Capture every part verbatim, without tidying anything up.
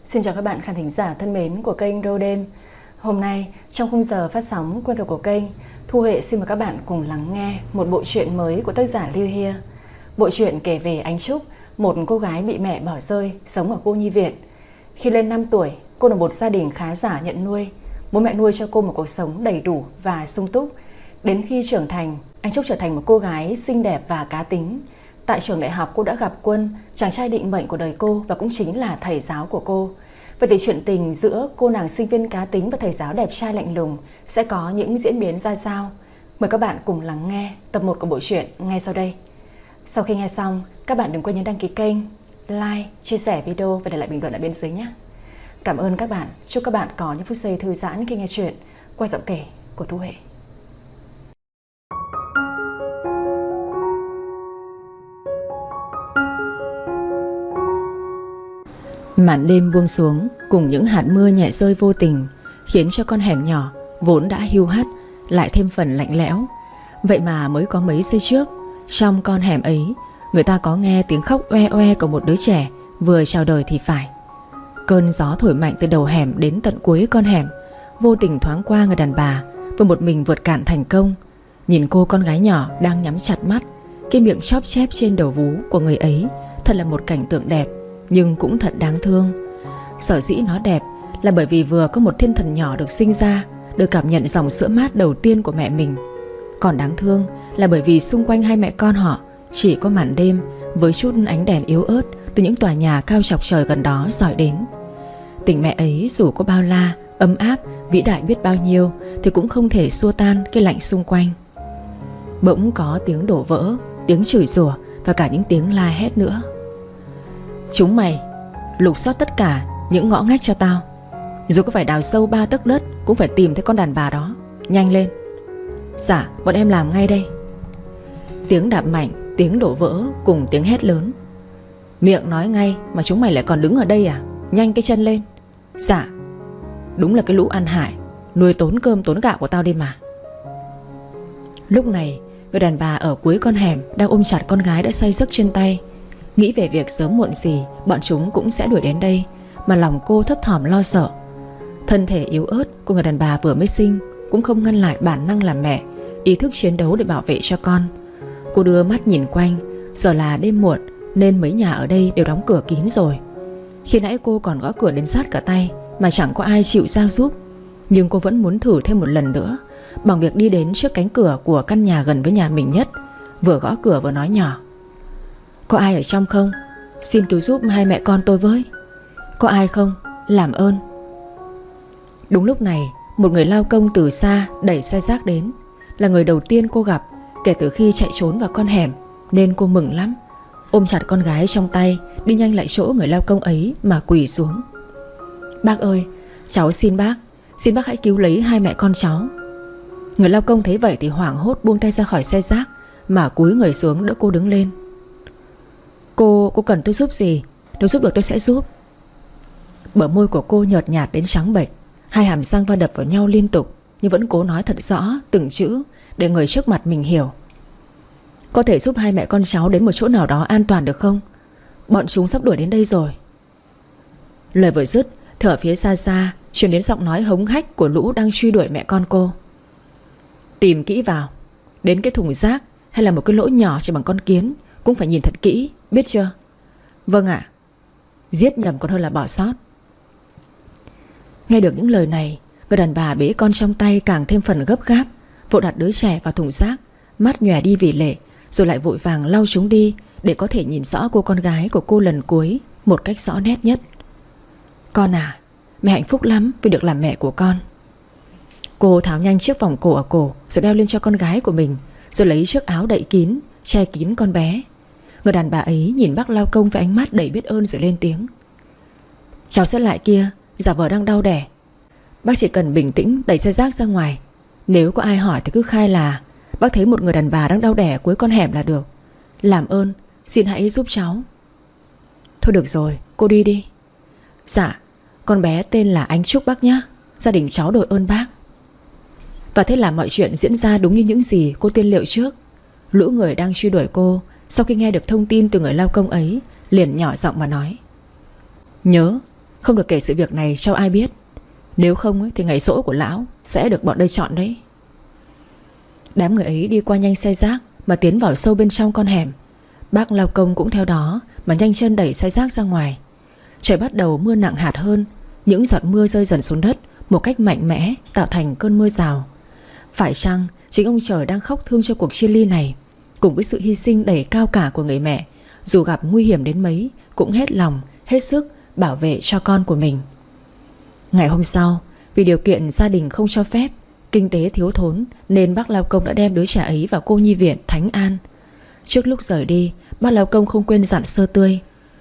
Xin chào các bạn khán thính giả thân mến của kênh Rô Đêm. Hôm nay trong khung giờ phát sóng quen thuộc của kênh, Thu Huệ xin mời các bạn cùng lắng nghe một bộ truyện mới của tác giả Lưu Hia. Bộ truyện kể về Ánh Trúc, một cô gái bị mẹ bỏ rơi, sống ở cô nhi viện. Khi lên năm tuổi, cô được một gia đình khá giả nhận nuôi. Bố mẹ nuôi cho cô một cuộc sống đầy đủ và sung túc. Đến khi trưởng thành, Ánh Trúc trở thành một cô gái xinh đẹp và cá tính. Tại trường đại học cô đã gặp Quân, chàng trai định mệnh của đời cô và cũng chính là thầy giáo của cô. Vậy thì chuyện tình giữa cô nàng sinh viên cá tính và thầy giáo đẹp trai lạnh lùng sẽ có những diễn biến ra sao? Mời các bạn cùng lắng nghe tập một của bộ truyện ngay sau đây. Sau khi nghe xong, các bạn đừng quên nhấn đăng ký kênh, like, chia sẻ video và để lại bình luận ở bên dưới nhé. Cảm ơn các bạn, chúc các bạn có những phút giây thư giãn khi nghe chuyện qua giọng kể của Thu Huệ. Màn đêm buông xuống cùng những hạt mưa nhẹ rơi vô tình khiến cho con hẻm nhỏ vốn đã hiu hắt lại thêm phần lạnh lẽo. Vậy mà mới có mấy giây trước, trong con hẻm ấy, người ta có nghe tiếng khóc oe oe của một đứa trẻ vừa chào đời thì phải. Cơn gió thổi mạnh từ đầu hẻm đến tận cuối con hẻm, vô tình thoáng qua người đàn bà vừa một mình vượt cạn thành công. Nhìn cô con gái nhỏ đang nhắm chặt mắt, cái miệng chóp chép trên đầu vú của người ấy thật là một cảnh tượng đẹp, nhưng cũng thật đáng thương. Sở dĩ nó đẹp là bởi vì vừa có một thiên thần nhỏ được sinh ra, được cảm nhận dòng sữa mát đầu tiên của mẹ mình. Còn đáng thương là bởi vì xung quanh hai mẹ con họ chỉ có màn đêm với chút ánh đèn yếu ớt từ những tòa nhà cao chọc trời gần đó dọi đến. Tình mẹ ấy dù có bao la, ấm áp, vĩ đại biết bao nhiêu thì cũng không thể xua tan cái lạnh xung quanh. Bỗng có tiếng đổ vỡ, tiếng chửi rủa và cả những tiếng la hét nữa. Chúng mày lục soát tất cả những ngõ ngách cho tao. Dù có phải đào sâu ba tấc đất cũng phải tìm thấy con đàn bà đó. Nhanh lên. Dạ, bọn em làm ngay đây. Tiếng đạp mạnh, tiếng đổ vỡ cùng tiếng hét lớn. Miệng nói ngay mà chúng mày lại còn đứng ở đây à? Nhanh cái chân lên. Dạ. Đúng là cái lũ ăn hại, nuôi tốn cơm tốn gạo của tao đi mà. Lúc này, người đàn bà ở cuối con hẻm đang ôm chặt con gái đã say giấc trên tay, nghĩ về việc sớm muộn gì bọn chúng cũng sẽ đuổi đến đây, mà lòng cô thấp thỏm lo sợ. Thân thể yếu ớt của người đàn bà vừa mới sinh cũng không ngăn lại bản năng làm mẹ, ý thức chiến đấu để bảo vệ cho con. Cô đưa mắt nhìn quanh, giờ là đêm muộn nên mấy nhà ở đây đều đóng cửa kín rồi. Khi nãy cô còn gõ cửa đến rát cả tay mà chẳng có ai chịu ra giúp, nhưng cô vẫn muốn thử thêm một lần nữa bằng việc đi đến trước cánh cửa của căn nhà gần với nhà mình nhất, vừa gõ cửa vừa nói nhỏ. Có ai ở trong không? Xin cứu giúp hai mẹ con tôi với. Có ai không? Làm ơn. Đúng lúc này, một người lao công từ xa đẩy xe rác đến. Là người đầu tiên cô gặp kể từ khi chạy trốn vào con hẻm, nên cô mừng lắm. Ôm chặt con gái trong tay, đi nhanh lại chỗ người lao công ấy mà quỳ xuống. Bác ơi, cháu xin bác, xin bác hãy cứu lấy hai mẹ con cháu. Người lao công thấy vậy thì hoảng hốt buông tay ra khỏi xe rác mà cúi người xuống đỡ cô đứng lên. Cô, cô cần tôi giúp gì? Nếu giúp được tôi sẽ giúp. Bờ môi của cô nhợt nhạt đến trắng bệch, hai hàm răng va đập vào nhau liên tục, nhưng vẫn cố nói thật rõ từng chữ để người trước mặt mình hiểu. Có thể giúp hai mẹ con cháu đến một chỗ nào đó an toàn được không? Bọn chúng sắp đuổi đến đây rồi. Lời vừa dứt thì ở phía xa xa truyền đến giọng nói hống hách của lũ đang truy đuổi mẹ con cô. Tìm kỹ vào. Đến cái thùng rác hay là một cái lỗ nhỏ chỉ bằng con kiến cũng phải nhìn thật kỹ, biết chưa? Vâng ạ. Giết nhầm còn hơn là bỏ sót. Nghe được những lời này, người đàn bà bế con trong tay càng thêm phần gấp gáp, vội đặt đứa trẻ vào thùng rác, mắt nhòe đi vì lệ, rồi lại vội vàng lau chúng đi để có thể nhìn rõ cô con gái của cô lần cuối một cách rõ nét nhất. Con à, mẹ hạnh phúc lắm vì được làm mẹ của con. Cô tháo nhanh chiếc vòng cổ ở cổ rồi đeo lên cho con gái của mình, rồi lấy chiếc áo đậy kín che kín con bé. Người đàn bà ấy nhìn bác lao công với ánh mắt đầy biết ơn rồi lên tiếng. Cháu sẽ lại kia, giả vờ đang đau đẻ. Bác chỉ cần bình tĩnh đẩy xe rác ra ngoài. Nếu có ai hỏi thì cứ khai là bác thấy một người đàn bà đang đau đẻ cuối con hẻm là được. Làm ơn, xin hãy giúp cháu. Thôi được rồi, cô đi đi. Dạ, con bé tên là Ánh Trúc bác nhé. Gia đình cháu đội ơn bác. Và thế là mọi chuyện diễn ra đúng như những gì cô tiên liệu trước. Lũ người đang truy đuổi cô sau khi nghe được thông tin từ người lao công ấy liền nhỏ giọng mà nói. Nhớ, Không được kể sự việc này cho ai biết. Nếu không ấy, thì ngày giỗ của lão sẽ được bọn đây chọn đấy. Đám người ấy đi qua nhanh xe rác mà tiến vào sâu bên trong con hẻm. Bác lao công cũng theo đó mà nhanh chân đẩy xe rác ra ngoài. Trời bắt đầu mưa nặng hạt hơn. Những giọt mưa rơi dần xuống đất một cách mạnh mẽ, tạo thành cơn mưa rào. Phải chăng chính ông trời đang khóc thương cho cuộc chia ly này, cùng với sự hy sinh đầy cao cả của người mẹ, dù gặp nguy hiểm đến mấy cũng hết lòng, hết sức bảo vệ cho con của mình. Ngày hôm sau, vì điều kiện gia đình không cho phép, kinh tế thiếu thốn, nên bác lao công đã đem đứa trẻ ấy vào cô nhi viện Thánh An. Trước lúc rời đi, bác lao công không quên dặn Sơ Tươi.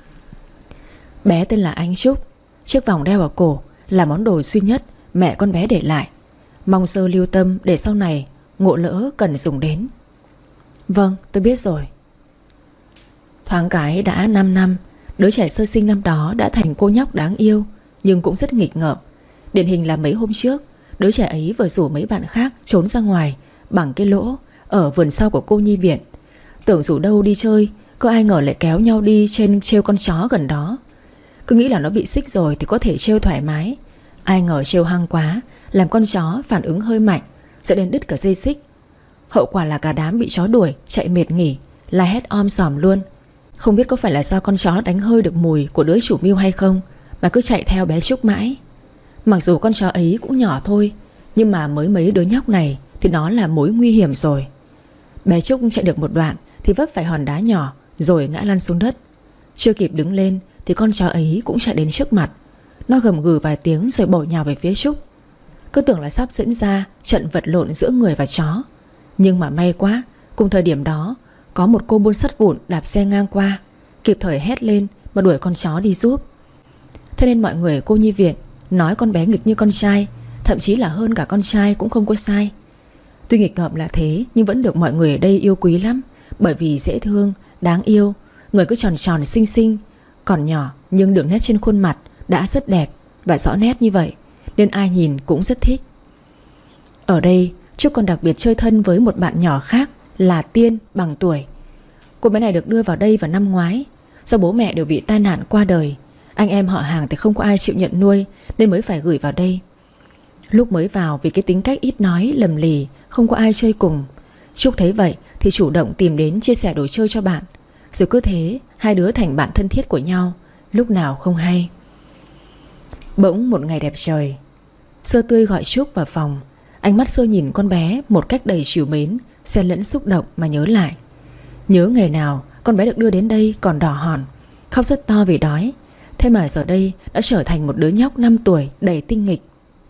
Bé tên là Ánh Trúc. Chiếc vòng đeo ở cổ là món đồ duy nhất mẹ con bé để lại. Mong Sơ lưu tâm để sau này ngộ lỡ cần dùng đến. Vâng, tôi biết rồi. Thoáng cái đã năm năm, đứa trẻ sơ sinh năm đó đã thành cô nhóc đáng yêu, nhưng cũng rất nghịch ngợm. Điển hình là mấy hôm trước, đứa trẻ ấy vừa rủ mấy bạn khác trốn ra ngoài bằng cái lỗ ở vườn sau của cô nhi viện. Tưởng rủ đâu đi chơi, có ai ngờ lại kéo nhau đi trên trêu con chó gần đó. Cứ nghĩ là nó bị xích rồi thì có thể trêu thoải mái. Ai ngờ trêu hăng quá, làm con chó phản ứng hơi mạnh, dẫn đến đứt cả dây xích. Hậu quả là cả đám bị chó đuổi, chạy mệt nghỉ, la hét om sòm luôn. Không biết có phải là do con chó đánh hơi được mùi của đứa chủ mưu hay không, mà cứ chạy theo bé Trúc mãi. Mặc dù con chó ấy cũng nhỏ thôi, nhưng mà mới mấy đứa nhóc này thì nó là mối nguy hiểm rồi. Bé Trúc chạy được một đoạn thì vấp phải hòn đá nhỏ rồi ngã lăn xuống đất. Chưa kịp đứng lên thì con chó ấy cũng chạy đến trước mặt. Nó gầm gừ vài tiếng rồi bổ nhào về phía Trúc. Cứ tưởng là sắp diễn ra trận vật lộn giữa người và chó. Nhưng mà may quá, cùng thời điểm đó có một cô buôn sắt vụn đạp xe ngang qua, kịp thời hét lên mà đuổi con chó đi giúp. Thế nên mọi người ở cô nhi viện nói con bé nghịch như con trai, thậm chí là hơn cả con trai cũng không có sai. Tuy nghịch ngợm là thế, nhưng vẫn được mọi người ở đây yêu quý lắm, bởi vì dễ thương, đáng yêu, người cứ tròn tròn xinh xinh, còn nhỏ nhưng đường nét trên khuôn mặt đã rất đẹp và rõ nét như vậy, nên ai nhìn cũng rất thích. Ở đây Trúc còn đặc biệt chơi thân với một bạn nhỏ khác là Tiên bằng tuổi. Cô bé này được đưa vào đây vào năm ngoái. Do bố mẹ đều bị tai nạn qua đời, anh em họ hàng thì không có ai chịu nhận nuôi, nên mới phải gửi vào đây. Lúc mới vào vì cái tính cách ít nói, lầm lì, không có ai chơi cùng, Trúc thấy vậy thì chủ động tìm đến chia sẻ đồ chơi cho bạn. Rồi cứ thế hai đứa thành bạn thân thiết của nhau, lúc nào không hay. Bỗng một ngày đẹp trời, Sơ Tươi gọi Trúc vào phòng. Ánh mắt Sơ nhìn con bé một cách đầy trìu mến, xen lẫn xúc động mà nhớ lại. Nhớ ngày nào con bé được đưa đến đây còn đỏ hòn, khóc rất to vì đói. Thế mà giờ đây đã trở thành một đứa nhóc năm tuổi đầy tinh nghịch.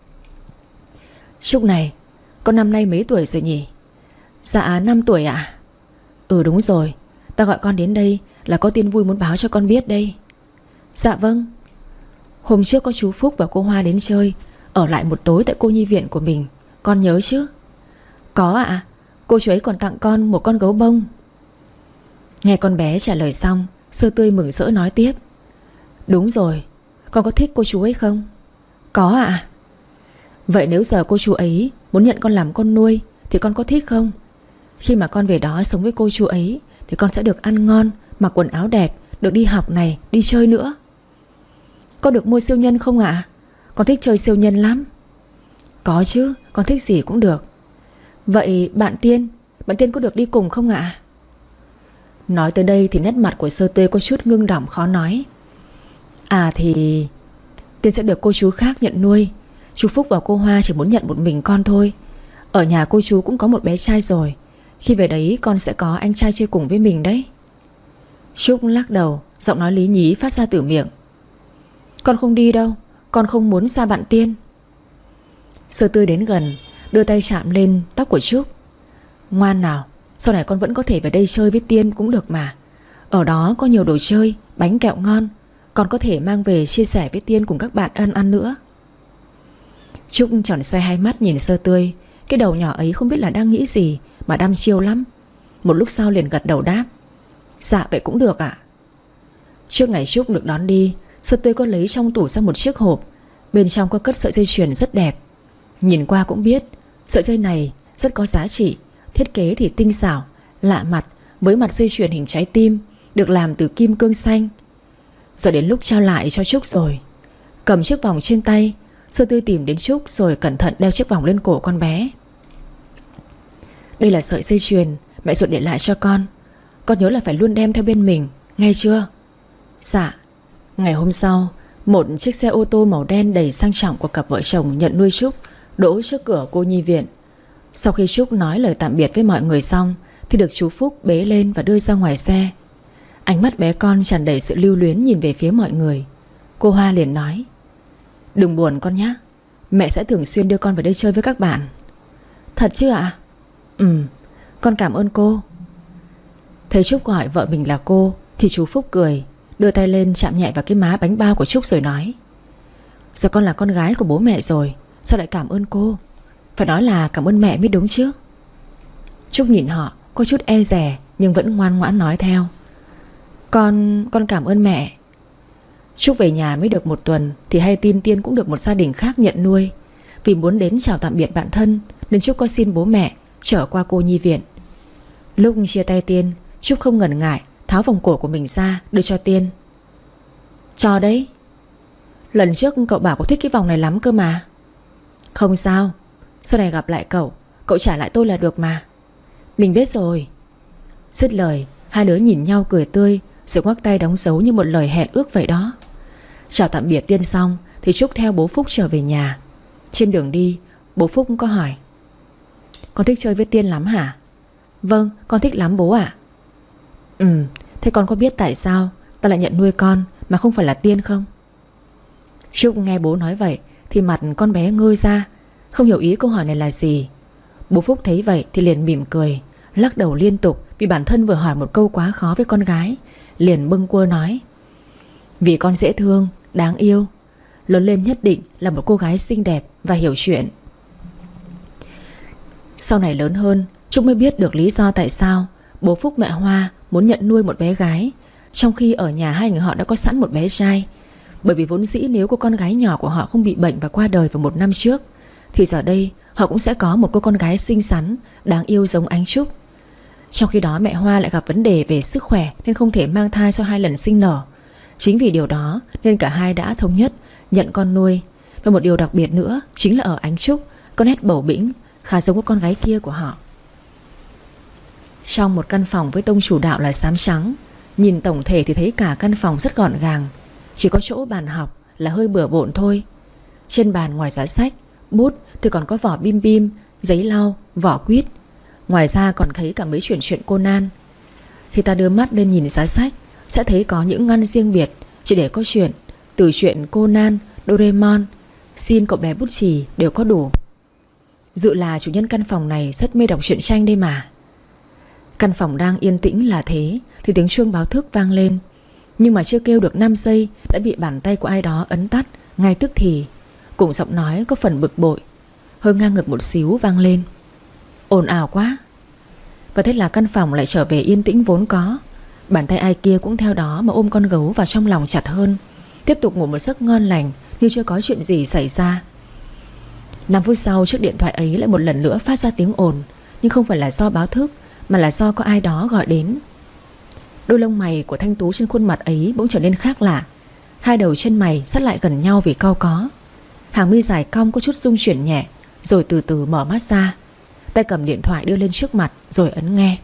Trúc này, con năm nay mấy tuổi rồi nhỉ? Dạ năm tuổi ạ. Ừ đúng rồi, ta gọi con đến đây là có tin vui muốn báo cho con biết đây. Dạ vâng. Hôm trước có chú Phúc và cô Hoa đến chơi, ở lại một tối tại cô nhi viện của mình, con nhớ chứ? Có ạ. Cô chú ấy còn tặng con một con gấu bông. Nghe con bé trả lời xong, Sơ Tươi mừng rỡ nói tiếp. Đúng rồi, con có thích cô chú ấy không? Có ạ. Vậy nếu giờ cô chú ấy muốn nhận con làm con nuôi thì con có thích không? Khi mà con về đó sống với cô chú ấy thì con sẽ được ăn ngon, mặc quần áo đẹp, được đi học này, đi chơi nữa. Con được mua siêu nhân không ạ? Con thích chơi siêu nhân lắm. Có chứ, con thích gì cũng được. Vậy bạn Tiên, bạn Tiên có được đi cùng không ạ? Nói tới đây thì nét mặt của Sơ Tươi có chút ngưng đọng khó nói. À thì Tiên sẽ được cô chú khác nhận nuôi. Chú Phúc và cô Hoa chỉ muốn nhận một mình con thôi. Ở nhà cô chú cũng có một bé trai rồi. Khi về đấy con sẽ có anh trai chơi cùng với mình đấy. Trúc lắc đầu, giọng nói lý nhí phát ra từ miệng. Con không đi đâu, con không muốn xa bạn Tiên. Sơ Tươi đến gần, đưa tay chạm lên tóc của Trúc. Ngoan nào, sau này con vẫn có thể về đây chơi với Tiên cũng được mà. Ở đó có nhiều đồ chơi, bánh kẹo ngon, con có thể mang về chia sẻ với Tiên cùng các bạn ăn ăn nữa. Trúc tròn xoay hai mắt nhìn Sơ Tươi. Cái đầu nhỏ ấy không biết là đang nghĩ gì mà đăm chiêu lắm. Một lúc sau liền gật đầu đáp. Dạ vậy cũng được ạ. Trước ngày Trúc được đón đi, Sơ Tươi có lấy trong tủ ra một chiếc hộp. Bên trong có cất sợi dây chuyền rất đẹp. Nhìn qua cũng biết sợi dây này rất có giá trị. Thiết kế thì tinh xảo, lạ mặt, với mặt dây chuyền hình trái tim, được làm từ kim cương xanh. Giờ đến lúc trao lại cho Trúc rồi. cầm chiếc vòng trên tay. Sơ Tươi tìm đến Trúc rồi cẩn thận đeo chiếc vòng lên cổ con bé. Đây là sợi dây chuyền mẹ ruột để lại cho con. Con nhớ là phải luôn đem theo bên mình, nghe chưa? Dạ. Ngày hôm sau, một chiếc xe ô tô màu đen đầy sang trọng của cặp vợ chồng nhận nuôi Trúc đỗ trước cửa cô nhi viện. Sau khi Trúc nói lời tạm biệt với mọi người xong thì được chú Phúc bế lên và đưa ra ngoài xe. Ánh mắt bé con tràn đầy sự lưu luyến nhìn về phía mọi người. Cô Hoa liền nói: Đừng buồn con nhé, mẹ sẽ thường xuyên đưa con về đây chơi với các bạn. Thật chứ ạ? À? Ừ, con cảm ơn cô. Thấy Trúc gọi vợ mình là cô thì chú Phúc cười, đưa tay lên chạm nhẹ vào cái má bánh bao của Trúc rồi nói: Giờ con là con gái của bố mẹ rồi, sao lại cảm ơn cô? Phải nói là cảm ơn mẹ mới đúng chứ. Trúc nhìn họ có chút e dè nhưng vẫn ngoan ngoãn nói theo: Con, con cảm ơn mẹ. Trúc về nhà mới được một tuần thì hay tin Tiên cũng được một gia đình khác nhận nuôi. Vì muốn đến chào tạm biệt bạn thân nên Trúc có xin bố mẹ trở qua cô nhi viện. Lúc chia tay Tiên, Trúc không ngần ngại tháo vòng cổ của mình ra đưa cho Tiên. Cho đấy. Lần trước cậu bảo cậu thích cái vòng này lắm cơ mà. Không sao, sau này gặp lại cậu, cậu trả lại tôi là được mà. Mình biết rồi. Dứt lời, hai đứa nhìn nhau cười tươi rồi ngoắc tay đóng dấu như một lời hẹn ước vậy đó. Chào tạm biệt Tiên xong thì Trúc theo bố Phúc trở về nhà. Trên đường đi, bố Phúc có hỏi: Con thích chơi với Tiên lắm hả? Vâng, con thích lắm bố ạ. Ừ, thế con có biết tại sao ta lại nhận nuôi con mà không phải là Tiên không? Trúc nghe bố nói vậy thì mặt con bé ngơ ra, không hiểu ý câu hỏi này là gì. Bố Phúc thấy vậy thì liền mỉm cười, lắc đầu liên tục vì bản thân vừa hỏi một câu quá khó với con gái. Liền bâng quơ nói: Vì con dễ thương, đáng yêu, lớn lên nhất định là một cô gái xinh đẹp và hiểu chuyện. Sau này lớn hơn, Trúc mới biết được lý do tại sao bố Phúc mẹ Hoa muốn nhận nuôi một bé gái, trong khi ở nhà hai người họ đã có sẵn một bé trai. Bởi vì vốn dĩ nếu cô con gái nhỏ của họ không bị bệnh và qua đời vào một năm trước thì giờ đây họ cũng sẽ có một cô con gái xinh xắn, đáng yêu giống Ánh Trúc. Trong khi đó mẹ Hoa lại gặp vấn đề về sức khỏe nên không thể mang thai sau hai lần sinh nở. Chính vì điều đó nên cả hai đã thống nhất nhận con nuôi. Và một điều đặc biệt nữa chính là ở Ánh Trúc có nét bầu bĩnh khá giống với con gái kia của họ. Trong một căn phòng với tông chủ đạo là xám trắng, nhìn tổng thể thì thấy cả căn phòng rất gọn gàng. Chỉ có chỗ bàn học là hơi bừa bộn thôi. Trên bàn ngoài giá sách, bút thì còn có vỏ bim bim, giấy lau, vỏ quýt. Ngoài ra còn thấy cả mấy chuyện truyện Conan. Khi ta đưa mắt lên nhìn giá sách sẽ thấy có những ngăn riêng biệt chỉ để có chuyện. Từ chuyện Conan, Doraemon, Xin cậu bé bút chì đều có đủ. Dự là chủ nhân căn phòng này rất mê đọc truyện tranh đây mà. Căn phòng đang yên tĩnh là thế thì tiếng chuông báo thức vang lên. Nhưng mà chưa kêu được năm giây đã bị bàn tay của ai đó ấn tắt ngay tức thì. Cùng giọng nói có phần bực bội, hơi ngang ngực một xíu vang lên: Ồn ào quá. Và thế là căn phòng lại trở về yên tĩnh vốn có. Bàn tay ai kia cũng theo đó mà ôm con gấu vào trong lòng chặt hơn, tiếp tục ngủ một giấc ngon lành như chưa có chuyện gì xảy ra. Năm phút sau chiếc điện thoại ấy lại một lần nữa phát ra tiếng ồn. Nhưng không phải là do báo thức mà là do có ai đó gọi đến. Đôi lông mày của Thanh Tú trên khuôn mặt ấy bỗng trở nên khác lạ. Hai đầu chân mày sát lại gần nhau vì cau có. Hàng mi dài cong có chút rung chuyển nhẹ, rồi từ từ mở mắt ra. Tay cầm điện thoại đưa lên trước mặt rồi ấn nghe.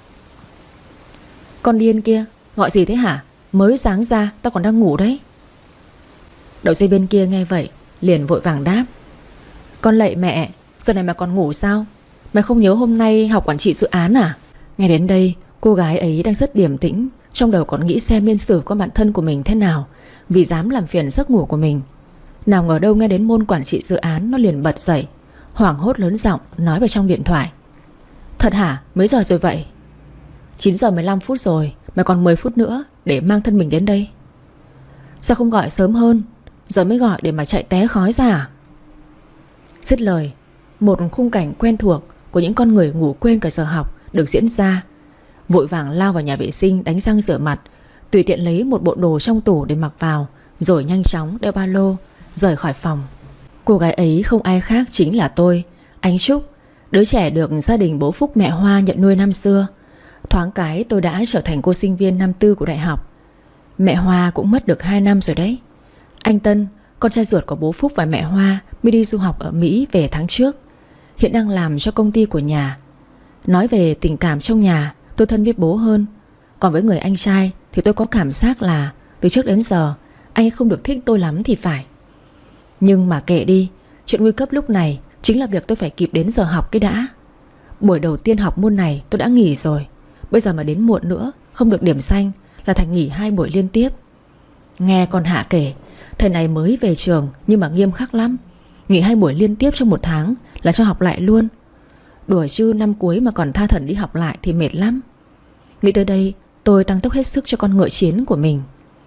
Con điên kia, gọi gì thế hả? Mới sáng ra, tao còn đang ngủ đấy. Đầu dây bên kia nghe vậy liền vội vàng đáp: Con lạy mẹ, giờ này mà còn ngủ sao? Mày không nhớ hôm nay học quản trị dự án à? Nghe đến đây, cô gái ấy đang rất điềm tĩnh, trong đầu còn nghĩ xem nên xử con bạn thân của mình thế nào vì dám làm phiền giấc ngủ của mình. Nào ngờ đâu nghe đến môn quản trị dự án, nó liền bật dậy, hoảng hốt lớn giọng nói vào trong điện thoại: Thật hả? Mấy giờ rồi vậy? Chín giờ mười lăm phút rồi, mày còn mười phút nữa để mang thân mình đến đây. Sao không gọi sớm hơn? Giờ mới gọi để mà chạy té khói ra à? Dứt lời, một khung cảnh quen thuộc của những con người ngủ quên cả giờ học được diễn ra. Vội vàng lao vào nhà vệ sinh đánh răng rửa mặt, tùy tiện lấy một bộ đồ trong tủ để mặc vào, rồi nhanh chóng đeo ba lô rời khỏi phòng. Cô gái ấy không ai khác chính là tôi, Ánh Trúc, đứa trẻ được gia đình bố Phúc mẹ Hoa nhận nuôi năm xưa. Thoáng cái tôi đã trở thành cô sinh viên năm tư của đại học. Mẹ Hoa cũng mất được hai năm rồi đấy. Anh Tân, con trai ruột của bố Phúc và mẹ Hoa mới đi du học ở Mỹ về tháng trước, hiện đang làm cho công ty của nhà. Nói về tình cảm trong nhà, tôi thân với bố hơn. Còn với người anh trai thì tôi có cảm giác là từ trước đến giờ anh ấy không được thích tôi lắm thì phải. Nhưng mà kệ đi, chuyện nguy cấp lúc này chính là việc tôi phải kịp đến giờ học cái đã. Buổi đầu tiên học môn này tôi đã nghỉ rồi, bây giờ mà đến muộn nữa không được điểm xanh là thành nghỉ hai buổi liên tiếp. Nghe con Hạ kể, thầy này mới về trường nhưng mà nghiêm khắc lắm. Nghỉ hai buổi liên tiếp trong một tháng là cho học lại luôn. Đuổi chứ năm cuối mà còn tha thẩn đi học lại thì mệt lắm. Nghĩ tới đây tôi tăng tốc hết sức cho con ngựa chiến của mình.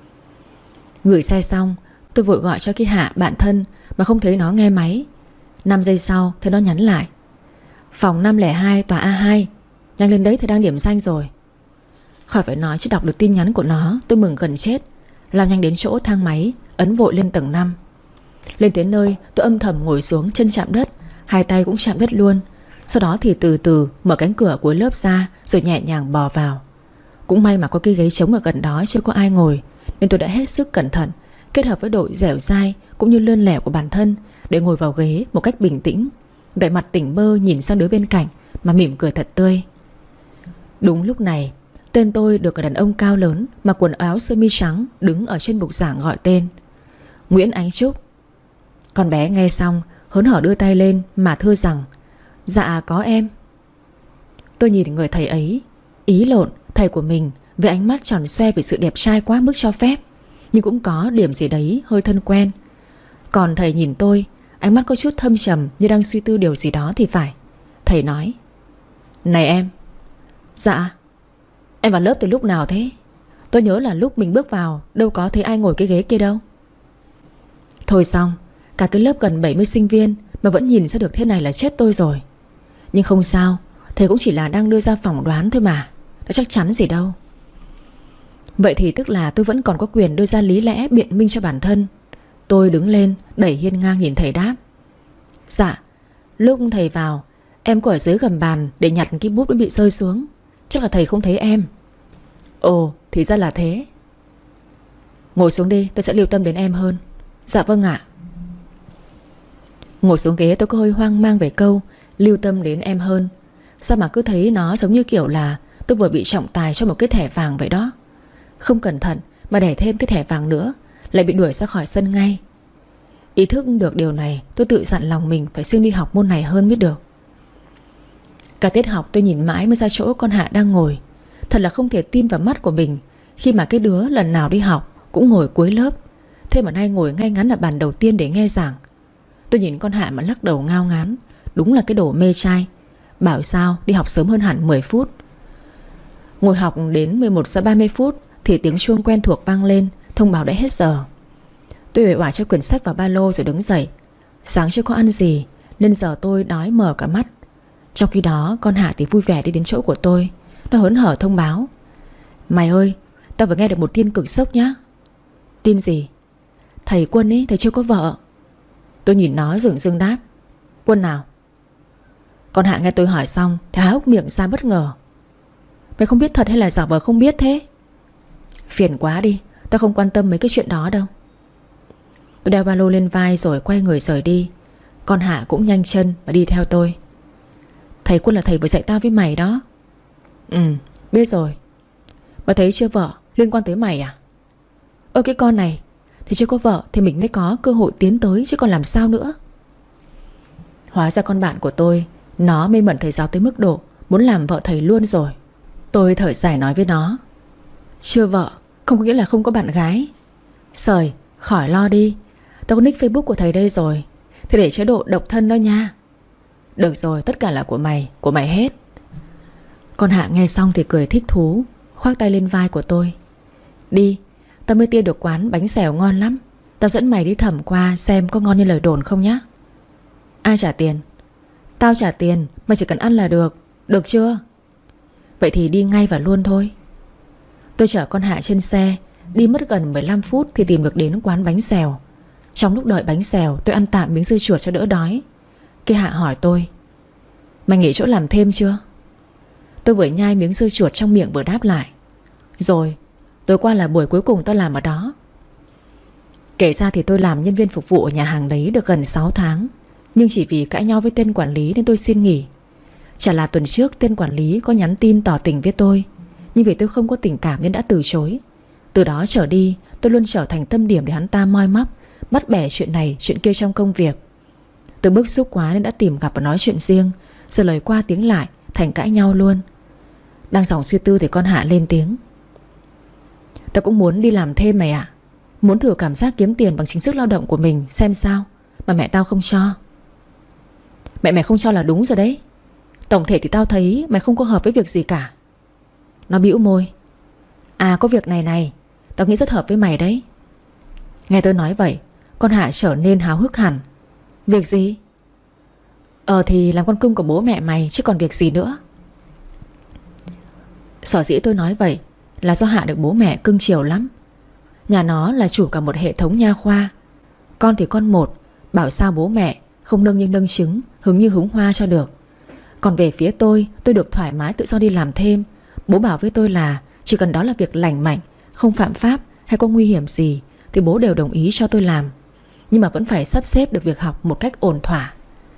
Gửi xe xong, tôi vội gọi cho cái Hạ bạn thân mà không thấy nó nghe máy. Năm giây sau thấy nó nhắn lại: phòng năm không hai tòa A hai, nhanh lên đấy, thầy đang điểm xanh rồi. Khỏi phải nói chứ đọc được tin nhắn của nó tôi mừng gần chết. Lao nhanh đến chỗ thang máy, ấn vội lên tầng năm. Lên tới nơi tôi âm thầm ngồi xuống, chân chạm đất, hai tay cũng chạm đất luôn. Sau đó thì từ từ mở cánh cửa cuối lớp ra, rồi nhẹ nhàng bò vào. Cũng may mà có cái ghế trống ở gần đó chưa có ai ngồi, nên tôi đã hết sức cẩn thận, kết hợp với độ dẻo dai cũng như lươn lẻ của bản thân để ngồi vào ghế một cách bình tĩnh, vẻ mặt tỉnh bơ nhìn sang đứa bên cạnh mà mỉm cười thật tươi. Đúng lúc này, tên tôi được người đàn ông cao lớn mặc quần áo sơ mi trắng đứng ở trên bục giảng gọi tên: Nguyễn Ánh Trúc. Con bé nghe xong hớn hở đưa tay lên mà thưa rằng: Dạ có em. Tôi nhìn người thầy ấy, ý lộn thầy của mình với ánh mắt tròn xoe vì sự đẹp trai quá mức cho phép, nhưng cũng có điểm gì đấy hơi thân quen. Còn thầy nhìn tôi, ánh mắt có chút thâm trầm như đang suy tư điều gì đó thì phải. Thầy nói: Này em. Dạ. Em vào lớp từ lúc nào thế? Tôi nhớ là lúc mình bước vào đâu có thấy ai ngồi cái ghế kia đâu. Thôi xong, cả cái lớp gần bảy mươi sinh viên mà vẫn nhìn ra được thế này là chết tôi rồi. Nhưng không sao, thầy cũng chỉ là đang đưa ra phỏng đoán thôi mà, đã chắc chắn gì đâu. Vậy thì tức là tôi vẫn còn có quyền đưa ra lý lẽ biện minh cho bản thân. Tôi đứng lên đẩy hiên ngang nhìn thầy đáp: Dạ, lúc thầy vào em có ở dưới gầm bàn để nhặt cái bút đã bị rơi xuống, chắc là thầy không thấy em. Ồ, thì ra là thế. Ngồi xuống đi, tôi sẽ lưu tâm đến em hơn. Dạ vâng ạ. Ngồi xuống ghế tôi có hơi hoang mang về câu lưu tâm đến em hơn. Sao mà cứ thấy nó giống như kiểu là tôi vừa bị trọng tài cho một cái thẻ vàng vậy đó. Không cẩn thận mà để thêm cái thẻ vàng nữa, lại bị đuổi ra khỏi sân ngay. Ý thức được điều này, tôi tự dặn lòng mình phải siêng đi học môn này hơn mới được. Cả tiết học tôi nhìn mãi mới ra chỗ con Hạ đang ngồi. Thật là không thể tin vào mắt của mình khi mà cái đứa lần nào đi học cũng ngồi cuối lớp, thế mà nay ngồi ngay ngắn ở bàn đầu tiên để nghe giảng. Tôi nhìn con Hạ mà lắc đầu ngao ngán. Đúng là cái đồ mê trai. Bảo sao đi học sớm hơn hẳn mười phút. Ngồi học đến mười một giờ ba mươi phút thì tiếng chuông quen thuộc vang lên, thông báo đã hết giờ. Tôi uể oải cho quyển sách vào ba lô rồi đứng dậy. Sáng chưa có ăn gì nên giờ tôi đói mở cả mắt. Trong khi đó con Hạ thì vui vẻ đi đến chỗ của tôi. Nó hớn hở thông báo: Mày ơi, tao vừa nghe được một tin cực sốc nhá. Tin gì? Thầy Quân ấy, thầy chưa có vợ. Tôi nhìn nó dửng dưng đáp: Quân nào? Con Hạ nghe tôi hỏi xong thì há hốc miệng ra bất ngờ: Mày không biết thật hay là giả vờ không biết thế? Phiền quá đi, tao không quan tâm mấy cái chuyện đó đâu. Tôi đeo ba lô lên vai rồi quay người rời đi. Con Hạ cũng nhanh chân và đi theo tôi. Thầy Quân là thầy vừa dạy tao với mày đó. Ừ, biết rồi. Mà thấy chưa vợ liên quan tới mày à? Ơ cái con này, thì chưa có vợ thì mình mới có cơ hội tiến tới chứ còn làm sao nữa. Hóa ra con bạn của tôi, nó mê mẩn thầy giáo tới mức độ muốn làm vợ thầy luôn rồi. Tôi thở dài nói với nó: Chưa vợ không có nghĩa là không có bạn gái. Sời, khỏi lo đi, tao có nick Facebook của thầy đây rồi, thì để chế độ độc thân đó nha. Được rồi, tất cả là của mày, của mày hết. Con Hạ nghe xong thì cười thích thú, khoác tay lên vai của tôi: Đi, tao mới tiêu được quán bánh xèo ngon lắm. Tao dẫn mày đi thẩm qua xem có ngon như lời đồn không nhá. Ai trả tiền? Tao trả tiền, mày chỉ cần ăn là được. Được chưa? Vậy thì đi ngay và luôn thôi. Tôi chở con Hạ trên xe, đi mất gần mười lăm phút thì tìm được đến quán bánh xèo. Trong lúc đợi bánh xèo, tôi ăn tạm miếng dưa chuột cho đỡ đói. Cái Hạ hỏi tôi: Mày nghỉ chỗ làm thêm chưa? Tôi vừa nhai miếng dưa chuột trong miệng vừa đáp lại: Rồi, tối qua là buổi cuối cùng tao làm ở đó. Kể ra thì tôi làm nhân viên phục vụ ở nhà hàng đấy được gần sáu tháng, nhưng chỉ vì cãi nhau với tên quản lý nên tôi xin nghỉ. Chả là tuần trước tên quản lý có nhắn tin tỏ tình với tôi, nhưng vì tôi không có tình cảm nên đã từ chối. Từ đó trở đi tôi luôn trở thành tâm điểm để hắn ta moi móc, bắt bẻ chuyện này chuyện kia trong công việc. Tôi bức xúc quá nên đã tìm gặp và nói chuyện riêng, rồi lời qua tiếng lại thành cãi nhau luôn. Đang dòng suy tư thì con Hạ lên tiếng: "Tao cũng muốn đi làm thêm mày ạ. Muốn thử cảm giác kiếm tiền bằng chính sức lao động của mình xem sao, mà mẹ tao không cho." "Mẹ mày không cho là đúng rồi đấy. Tổng thể thì tao thấy mày không có hợp với việc gì cả." Nó bĩu môi: "À có việc này này, tao nghĩ rất hợp với mày đấy." Nghe tôi nói vậy, con Hạ trở nên háo hức hẳn. "Việc gì?" "Ờ thì làm con cưng của bố mẹ mày chứ còn việc gì nữa." Sở dĩ tôi nói vậy là do Hạ được bố mẹ cưng chiều lắm. Nhà nó là chủ cả một hệ thống nha khoa. Con thì con một, bảo sao bố mẹ không nâng như nâng trứng, hứng như hứng hoa cho được. Còn về phía tôi, tôi được thoải mái tự do đi làm thêm. Bố bảo với tôi là chỉ cần đó là việc lành mạnh, không phạm pháp hay có nguy hiểm gì thì bố đều đồng ý cho tôi làm. Nhưng mà vẫn phải sắp xếp được việc học một cách ổn thỏa.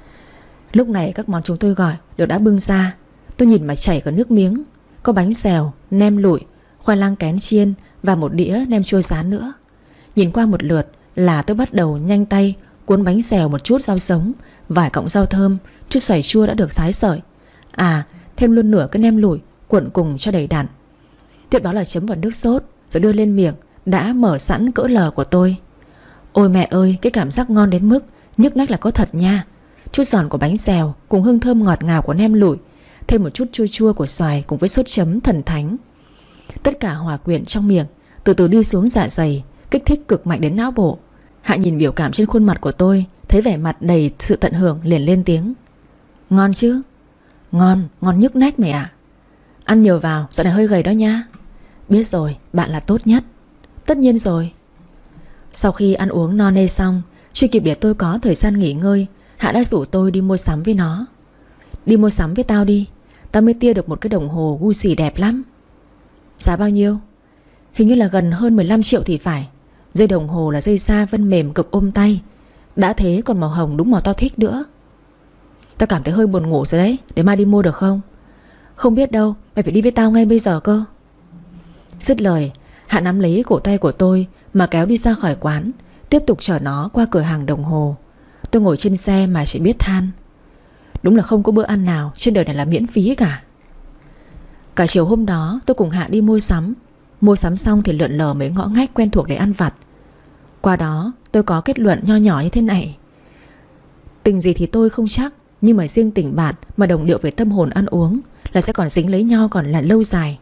Lúc này các món chúng tôi gọi đều đã bưng ra. Tôi nhìn mà chảy cả nước miếng. Có bánh xèo, nem lụi, khoai lang kén chiên và một đĩa nem chua rán nữa. Nhìn qua một lượt là tôi bắt đầu nhanh tay cuốn bánh xèo một chút rau sống, vài cọng rau thơm, chút xoài chua đã được sái sợi. À, thêm luôn nửa cái nem lụi cuộn cùng cho đầy đặn. Tiếp đó là chấm vào nước sốt rồi đưa lên miệng đã mở sẵn cỡ lờ của tôi. Ôi mẹ ơi, cái cảm giác ngon đến mức nhức nách là có thật nha. Chút giòn của bánh xèo cùng hương thơm ngọt ngào của nem lụi, thêm một chút chua chua của xoài cùng với sốt chấm thần thánh. Tất cả hòa quyện trong miệng, từ từ đi xuống dạ dày, kích thích cực mạnh đến não bộ. Hạ nhìn biểu cảm trên khuôn mặt của tôi, thấy vẻ mặt đầy sự tận hưởng liền lên tiếng: "Ngon chứ?" "Ngon, ngon nhức nách mày ạ." "Ăn nhiều vào, dạo này hơi gầy đó nha." "Biết rồi, bạn là tốt nhất." "Tất nhiên rồi." Sau khi ăn uống no nê xong, chưa kịp để tôi có thời gian nghỉ ngơi, Hạ đã rủ tôi đi mua sắm với nó. "Đi mua sắm với tao đi, tao mới tia được một cái đồng hồ Gucci đẹp lắm." "Giá bao nhiêu?" "Hình như là gần hơn mười lăm triệu thì phải. Dây đồng hồ là dây da vân mềm cực ôm tay. Đã thế còn màu hồng đúng màu tao thích nữa." "Tao cảm thấy hơi buồn ngủ rồi đấy, để mai đi mua được không?" "Không biết đâu, mày phải đi với tao ngay bây giờ cơ." Dứt lời, Hạ nắm lấy cổ tay của tôi mà kéo đi ra khỏi quán, tiếp tục chở nó qua cửa hàng đồng hồ. Tôi ngồi trên xe mà chỉ biết than. Đúng là không có bữa ăn nào trên đời này là miễn phí cả. Cả chiều hôm đó tôi cùng Hạ đi mua sắm. Mua sắm xong thì lượn lờ mấy ngõ ngách quen thuộc để ăn vặt. Qua đó tôi có kết luận nho nhỏ như thế này: tình gì thì tôi không chắc, nhưng mà riêng tình bạn mà đồng điệu về tâm hồn ăn uống là sẽ còn dính lấy nhau còn là lâu dài.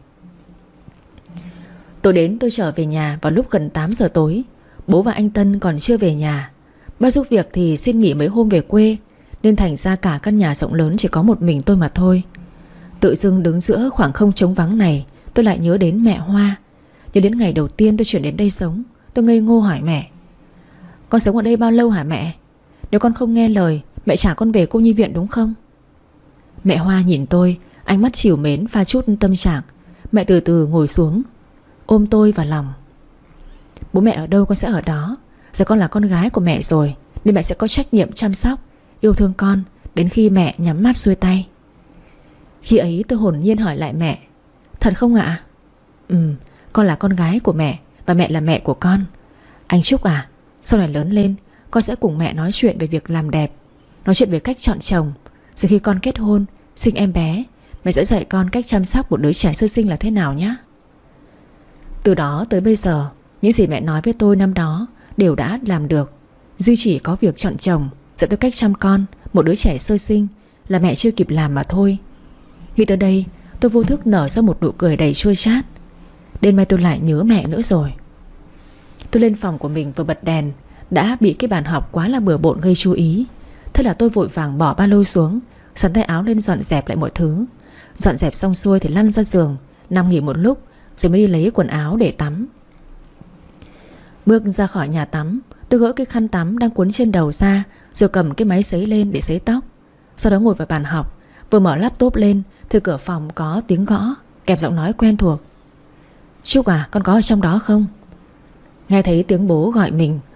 Tôi đến tôi trở về nhà vào lúc gần tám giờ tối. Bố và anh Tân còn chưa về nhà. Ba giúp việc thì xin nghỉ mấy hôm về quê, nên thành ra cả căn nhà rộng lớn chỉ có một mình tôi mà thôi. Tự dưng đứng giữa khoảng không trống vắng này, tôi lại nhớ đến mẹ Hoa. Nhớ đến ngày đầu tiên tôi chuyển đến đây sống. Tôi ngây ngô hỏi mẹ: "Con sống ở đây bao lâu hả mẹ? Nếu con không nghe lời, mẹ trả con về cô nhi viện đúng không?" Mẹ Hoa nhìn tôi, ánh mắt trìu mến pha chút tâm trạng. Mẹ từ từ ngồi xuống, ôm tôi vào lòng. "Bố mẹ ở đâu con sẽ ở đó. Giờ con là con gái của mẹ rồi, nên mẹ sẽ có trách nhiệm chăm sóc, yêu thương con đến khi mẹ nhắm mắt xuôi tay." Khi ấy tôi hồn nhiên hỏi lại mẹ: "Thật không ạ?" "Ừ, con là con gái của mẹ và mẹ là mẹ của con. Anh Trúc à, sau này lớn lên con sẽ cùng mẹ nói chuyện về việc làm đẹp, nói chuyện về cách chọn chồng. Rồi khi con kết hôn, sinh em bé, mẹ sẽ dạy con cách chăm sóc một đứa trẻ sơ sinh là thế nào nhé." Từ đó tới bây giờ, những gì mẹ nói với tôi năm đó đều đã làm được. Duy chỉ có việc chọn chồng, dạy tôi cách chăm con một đứa trẻ sơ sinh là mẹ chưa kịp làm mà thôi. Nghĩ tới đây, tôi vô thức nở ra một nụ cười đầy chua chát. Đến mai tôi lại nhớ mẹ nữa rồi. Tôi lên phòng của mình vừa bật đèn, đã bị cái bàn học quá là bừa bộn gây chú ý. Thế là tôi vội vàng bỏ ba lô xuống, sắn tay áo lên dọn dẹp lại mọi thứ. Dọn dẹp xong xuôi thì lăn ra giường, nằm nghỉ một lúc, rồi mới đi lấy quần áo để tắm. Bước ra khỏi nhà tắm, tôi gỡ cái khăn tắm đang cuốn trên đầu ra, rồi cầm cái máy sấy lên để sấy tóc. Sau đó ngồi vào bàn học, vừa mở laptop lên thì cửa phòng có tiếng gõ kèm giọng nói quen thuộc: "Trúc à, con có ở trong đó không?" Nghe thấy tiếng bố gọi mình,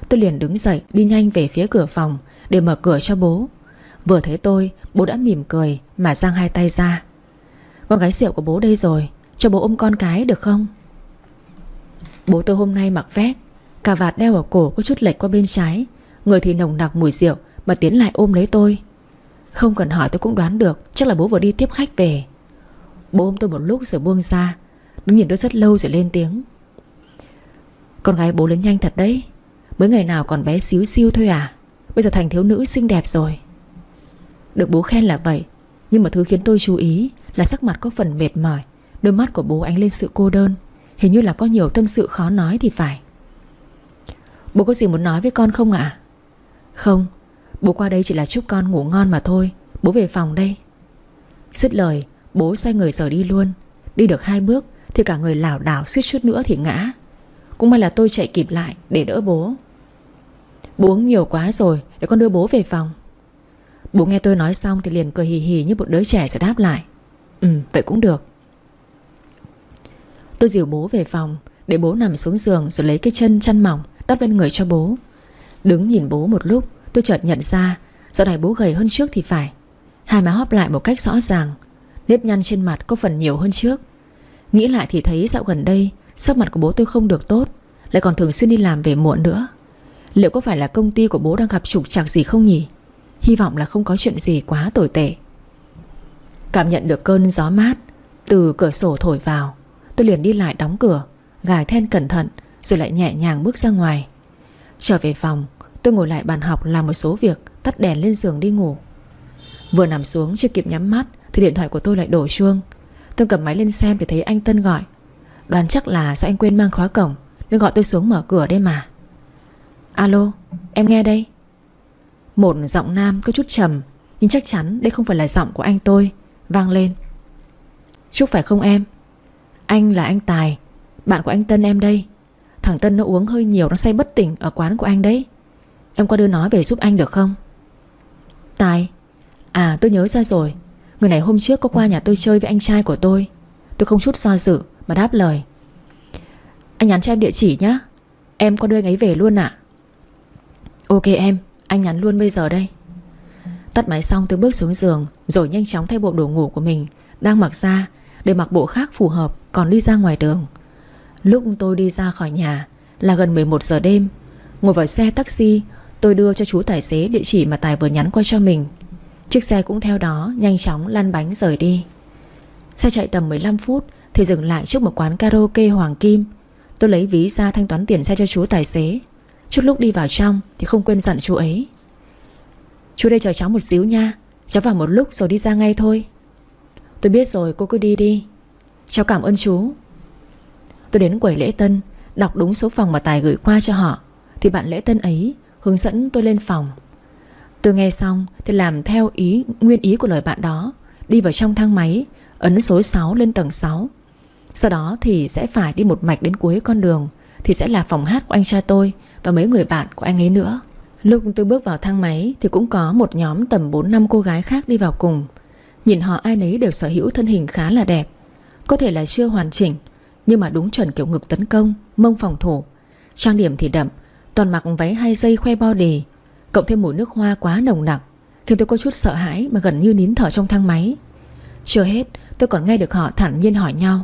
Tôi liền đứng dậy đi nhanh về phía cửa phòng để mở cửa cho bố. Vừa thấy tôi, bố đã mỉm cười mà giang hai tay ra. Con gái rượu của bố đây rồi, cho bố ôm con cái được không? Bố tôi hôm nay mặc vest, cà vạt đeo ở cổ có chút lệch qua bên trái, người thì nồng nặc mùi rượu mà tiến lại ôm lấy tôi. Không cần hỏi tôi cũng đoán được chắc là bố vừa đi tiếp khách về. Bố ôm tôi một lúc rồi buông ra, đứng nhìn tôi rất lâu rồi lên tiếng. Con gái bố lớn nhanh thật đấy. Mới ngày nào còn bé xíu xiu thôi à, bây giờ thành thiếu nữ xinh đẹp rồi. Được bố khen là vậy, nhưng mà thứ khiến tôi chú ý là sắc mặt có phần mệt mỏi. Đôi mắt của bố ánh lên sự cô đơn, hình như là có nhiều tâm sự khó nói thì phải. Bố có gì muốn nói với con không ạ? Không, bố qua đây chỉ là chúc con ngủ ngon mà thôi. Bố về phòng đây. Dứt lời, bố xoay người rời đi luôn. Đi được hai bước thì cả người lảo đảo suýt chút nữa thì ngã. Cũng may là tôi chạy kịp lại để đỡ bố. Bố uống nhiều quá rồi, để con đưa bố về phòng. Bố nghe tôi nói xong thì liền cười hì hì như một đứa trẻ rồi đáp lại. Ừ, vậy cũng được. Tôi dìu bố về phòng, để bố nằm xuống giường rồi lấy cái chân chăn mỏng đắp lên người cho bố. Đứng nhìn bố một lúc, tôi chợt nhận ra dạo này bố gầy hơn trước thì phải. Hai má hóp lại một cách rõ ràng, nếp nhăn trên mặt có phần nhiều hơn trước. Nghĩ lại thì thấy dạo gần đây sắc mặt của bố tôi không được tốt, lại còn thường xuyên đi làm về muộn nữa. Liệu có phải là công ty của bố đang gặp trục trặc gì không nhỉ? Hy vọng là không có chuyện gì quá tồi tệ. Cảm nhận được cơn gió mát từ cửa sổ thổi vào, tôi liền đi lại đóng cửa, gài then cẩn thận, rồi lại nhẹ nhàng bước ra ngoài. Trở về phòng, tôi ngồi lại bàn học làm một số việc, tắt đèn lên giường đi ngủ. Vừa nằm xuống chưa kịp nhắm mắt thì điện thoại của tôi lại đổ chuông. Tôi cầm máy lên xem thì thấy anh Tân gọi. Đoán chắc là do anh quên mang khóa cổng nên gọi tôi xuống mở cửa đây mà. Alo, em nghe đây. Một giọng nam có chút trầm, nhưng chắc chắn đây không phải là giọng của anh tôi, vang lên. Chúc phải không em? Anh là anh Tài, bạn của anh Tân em đây. Thằng Tân nó uống hơi nhiều, nó say bất tỉnh ở quán của anh đấy. Em qua đưa nó về giúp anh được không? Tài, à tôi nhớ ra rồi. Người này hôm trước có qua nhà tôi chơi với anh trai của tôi. Tôi không chút do dự mà đáp lời. Anh nhắn cho em địa chỉ nhá, em qua đưa anh ấy về luôn ạ. Ok em, anh nhắn luôn bây giờ đây. Tắt máy xong tôi bước xuống giường, rồi nhanh chóng thay bộ đồ ngủ của mình đang mặc ra để mặc bộ khác phù hợp, còn đi ra ngoài đường. Lúc tôi đi ra khỏi nhà là gần mười một giờ đêm. Ngồi vào xe taxi, tôi đưa cho chú tài xế địa chỉ mà Tài vừa nhắn qua cho mình. Chiếc xe cũng theo đó nhanh chóng lăn bánh rời đi. Xe chạy tầm mười lăm phút thì dừng lại trước một quán karaoke Hoàng Kim. Tôi lấy ví ra thanh toán tiền xe cho chú tài xế. Chút lúc đi vào trong thì không quên dặn chú ấy. Chú đây chờ cháu một xíu nha, cháu vào một lúc rồi đi ra ngay thôi. Tôi biết rồi, cô cứ đi đi. Cháu cảm ơn chú. Tôi đến quầy lễ tân, đọc đúng số phòng mà Tài gửi qua cho họ thì bạn lễ tân ấy hướng dẫn tôi lên phòng. Tôi nghe xong thì làm theo ý nguyên ý của lời bạn đó, đi vào trong thang máy, ấn số sáu lên tầng sáu. Sau đó thì sẽ phải đi một mạch đến cuối con đường thì sẽ là phòng hát của anh trai tôi và mấy người bạn của anh ấy nữa. Lúc tôi bước vào thang máy thì cũng có một nhóm tầm bốn năm cô gái khác đi vào cùng. Nhìn họ ai nấy đều sở hữu thân hình khá là đẹp. Có thể là chưa hoàn chỉnh, nhưng mà đúng chuẩn kiểu ngực tấn công, mông phòng thủ. Trang điểm thì đậm, toàn mặc váy hai dây khoe body, cộng thêm mùi nước hoa quá nồng nặc, khiến tôi có chút sợ hãi mà gần như nín thở trong thang máy. Chưa hết, tôi còn nghe được họ thản nhiên hỏi nhau.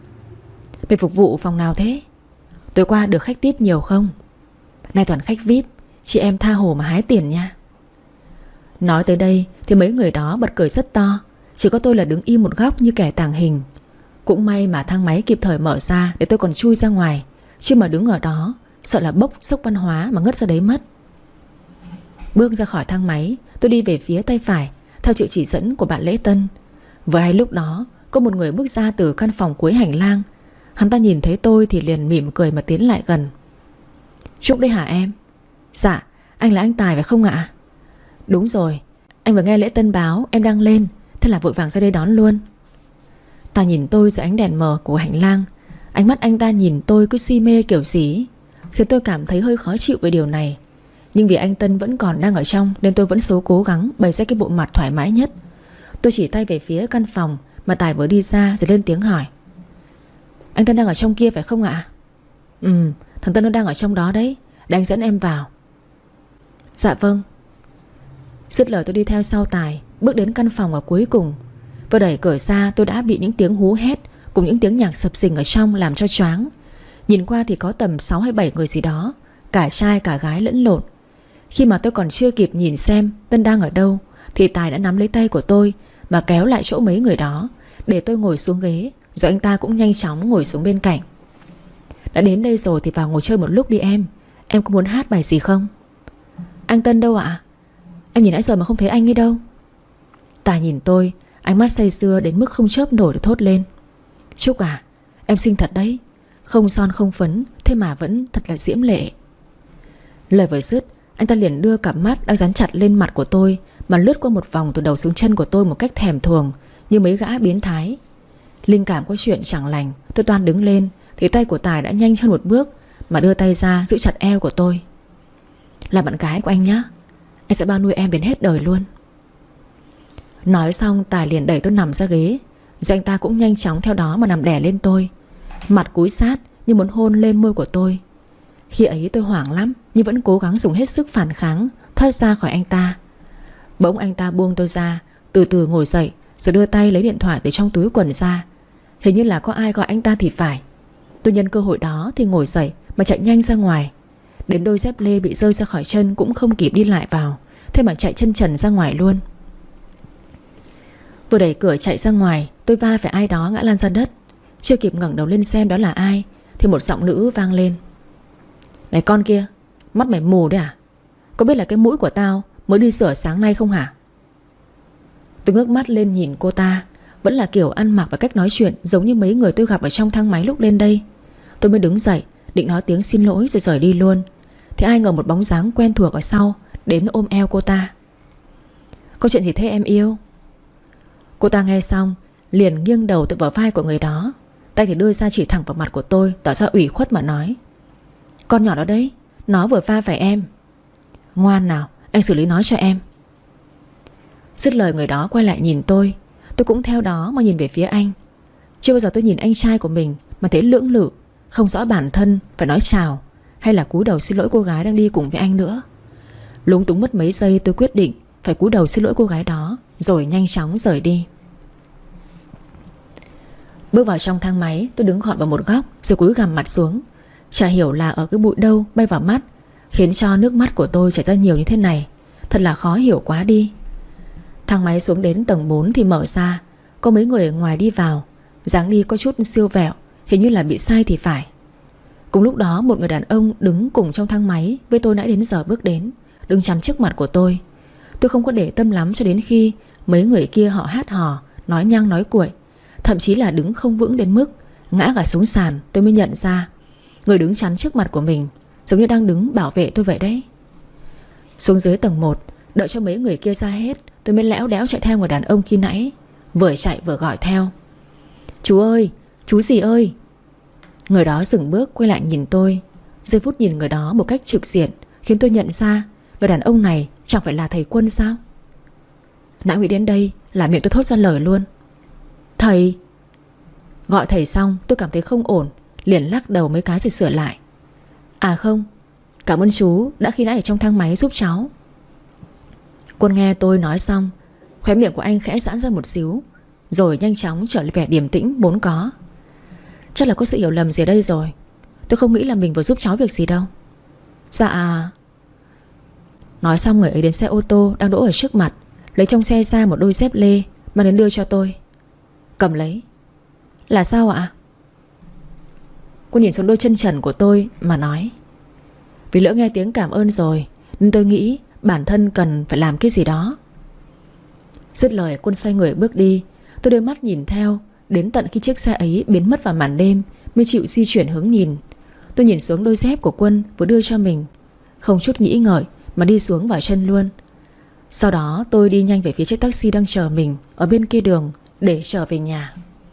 Mày phục vụ phòng nào thế? Tối qua được khách tiếp nhiều không? Nay toàn khách vi ai pi, chị em tha hồ mà hái tiền nha. Nói tới đây thì mấy người đó bật cười rất to. Chỉ có tôi là đứng im một góc như kẻ tàng hình. Cũng may mà thang máy kịp thời mở ra để tôi còn chui ra ngoài, chứ mà đứng ở đó sợ là bốc sốc văn hóa mà ngất ra đấy mất. Bước ra khỏi thang máy, tôi đi về phía tay phải theo sự chỉ dẫn của bạn lễ tân. Vừa hay lúc đó có một người bước ra từ căn phòng cuối hành lang. Hắn ta nhìn thấy tôi thì liền mỉm cười mà tiến lại gần. Trúc đây hả em? Dạ, anh là anh Tài phải không ạ? Đúng rồi, anh vừa nghe lễ tân báo em đang lên, thế là vội vàng ra đây đón luôn. Ta nhìn tôi dưới ánh đèn mờ của hành lang. Ánh mắt anh ta nhìn tôi cứ si mê kiểu gì, khiến tôi cảm thấy hơi khó chịu về điều này. Nhưng vì anh Tân vẫn còn đang ở trong nên tôi vẫn số cố gắng bày ra cái bộ mặt thoải mái nhất. Tôi chỉ tay về phía căn phòng mà Tài vừa đi ra rồi lên tiếng hỏi. Anh Tân đang ở trong kia phải không ạ? Ừ, thằng Tân nó đang ở trong đó đấy. để anh dẫn em vào. Dạ vâng. Dứt lời tôi đi theo sau Tài, bước đến căn phòng ở cuối cùng. Vừa đẩy cửa ra tôi đã bị những tiếng hú hét cùng những tiếng nhạc sập sình ở trong làm cho choáng. Nhìn qua thì có tầm sáu hay bảy người gì đó, cả trai cả gái lẫn lộn. Khi mà tôi còn chưa kịp nhìn xem Tân đang ở đâu thì Tài đã nắm lấy tay của tôi mà kéo lại chỗ mấy người đó, để tôi ngồi xuống ghế, rồi anh ta cũng nhanh chóng ngồi xuống bên cạnh. Đã đến đây rồi thì vào ngồi chơi một lúc đi em. Em có muốn hát bài gì không? Anh Tân đâu ạ? Em nhìn nãy giờ mà không thấy anh ấy đâu. Tài nhìn tôi, ánh mắt say sưa đến mức không chớp nổi để thốt lên. Trúc à, em xinh thật đấy. Không son không phấn, thế mà vẫn thật là diễm lệ. Lời vừa dứt, anh ta liền đưa cặp mắt đang dán chặt lên mặt của tôi mà lướt qua một vòng từ đầu xuống chân của tôi một cách thèm thuồng, như mấy gã biến thái. Linh cảm có chuyện chẳng lành, tôi toan đứng lên thì tay của Tài đã nhanh hơn một bước mà đưa tay ra giữ chặt eo của tôi. Là bạn gái của anh nhá, anh sẽ bao nuôi em đến hết đời luôn. Nói xong Tài liền đẩy tôi nằm ra ghế, rồi anh ta cũng nhanh chóng theo đó mà nằm đè lên tôi, mặt cúi sát như muốn hôn lên môi của tôi. Khi ấy tôi hoảng lắm, nhưng vẫn cố gắng dùng hết sức phản kháng, thoát ra khỏi anh ta. Bỗng anh ta buông tôi ra, từ từ ngồi dậy, rồi đưa tay lấy điện thoại từ trong túi quần ra. Hình như là có ai gọi anh ta thì phải. Tôi nhân cơ hội đó thì ngồi dậy mà chạy nhanh ra ngoài. Đến đôi dép lê bị rơi ra khỏi chân cũng không kịp đi lại vào, thế mà chạy chân trần ra ngoài luôn. Vừa đẩy cửa chạy ra ngoài, tôi va phải ai đó ngã lăn ra đất. Chưa kịp ngẩng đầu lên xem đó là ai thì một giọng nữ vang lên. Này con kia, mắt mày mù đấy à? Có biết là cái mũi của tao mới đi sửa sáng nay không hả? Tôi ngước mắt lên nhìn cô ta, vẫn là kiểu ăn mặc và cách nói chuyện giống như mấy người tôi gặp ở trong thang máy lúc lên đây. Tôi mới đứng dậy định nói tiếng xin lỗi rồi rời đi luôn, thì ai ngờ một bóng dáng quen thuộc ở sau đến ôm eo cô ta. Có chuyện gì thế em yêu? Cô ta nghe xong liền nghiêng đầu tựa vào vai của người đó, tay thì đưa ra chỉ thẳng vào mặt của tôi, tỏ ra ủy khuất mà nói. Con nhỏ đó đấy, nó vừa va phải em. Ngoan nào, anh xử lý nó cho em. Dứt lời người đó quay lại nhìn tôi. Tôi cũng theo đó mà nhìn về phía anh. Chưa bao giờ tôi nhìn anh trai của mình mà thấy lưỡng lự, không rõ bản thân phải nói chào hay là cúi đầu xin lỗi cô gái đang đi cùng với anh nữa. Lúng túng mất mấy giây tôi quyết định phải cúi đầu xin lỗi cô gái đó, rồi nhanh chóng rời đi. Bước vào trong thang máy, tôi đứng gọn vào một góc rồi cúi gằm mặt xuống. Chả hiểu là ở cái bụi đâu bay vào mắt, khiến cho nước mắt của tôi chảy ra nhiều như thế này. Thật là khó hiểu quá đi. Thang máy xuống đến tầng bốn thì mở ra. Có mấy người ở ngoài đi vào, dáng đi có chút siêu vẹo, hình như là bị sai thì phải. Cùng lúc đó một người đàn ông đứng cùng trong thang máy với tôi nãy đến giờ bước đến, đứng chắn trước mặt của tôi. Tôi không có để tâm lắm cho đến khi mấy người kia họ hát hò, nói nhăng nói cuội, thậm chí là đứng không vững đến mức ngã cả xuống sàn. Tôi mới nhận ra người đứng chắn trước mặt của mình giống như đang đứng bảo vệ tôi vậy đấy. Xuống dưới tầng một, đợi cho mấy người kia ra hết, tôi mới lẽo đẽo chạy theo người đàn ông khi nãy, vừa chạy vừa gọi theo. Chú ơi, chú gì ơi. Người đó dừng bước quay lại nhìn tôi. Giây phút nhìn người đó một cách trực diện khiến tôi nhận ra người đàn ông này chẳng phải là thầy Quân sao? Nãy nghĩ đến đây là miệng tôi thốt ra lời luôn. Thầy. Gọi thầy xong tôi cảm thấy không ổn, liền lắc đầu mấy cái rồi sửa lại. À không, cảm ơn chú đã khi nãy ở trong thang máy giúp cháu. Quân nghe tôi nói xong, khóe miệng của anh khẽ giãn ra một xíu, rồi nhanh chóng trở lại vẻ điềm tĩnh vốn có. Chắc là có sự hiểu lầm gì ở đây rồi. Tôi không nghĩ là mình vừa giúp cháu việc gì đâu. Dạ. Nói xong người ấy đến xe ô tô đang đỗ ở trước mặt, lấy trong xe ra một đôi dép lê mang đến đưa cho tôi. Cầm lấy. Là sao ạ? Cô nhìn xuống đôi chân trần của tôi mà nói. Vì lỡ nghe tiếng cảm ơn rồi nên tôi nghĩ bản thân cần phải làm cái gì đó. Dứt lời Quân xoay người bước đi. Tôi đưa mắt nhìn theo đến tận khi chiếc xe ấy biến mất vào màn đêm mới chịu di chuyển hướng nhìn. Tôi nhìn xuống đôi dép của Quân vừa đưa cho mình, không chút nghĩ ngợi mà đi xuống vào chân luôn. Sau đó tôi đi nhanh về phía chiếc taxi đang chờ mình ở bên kia đường để trở về nhà.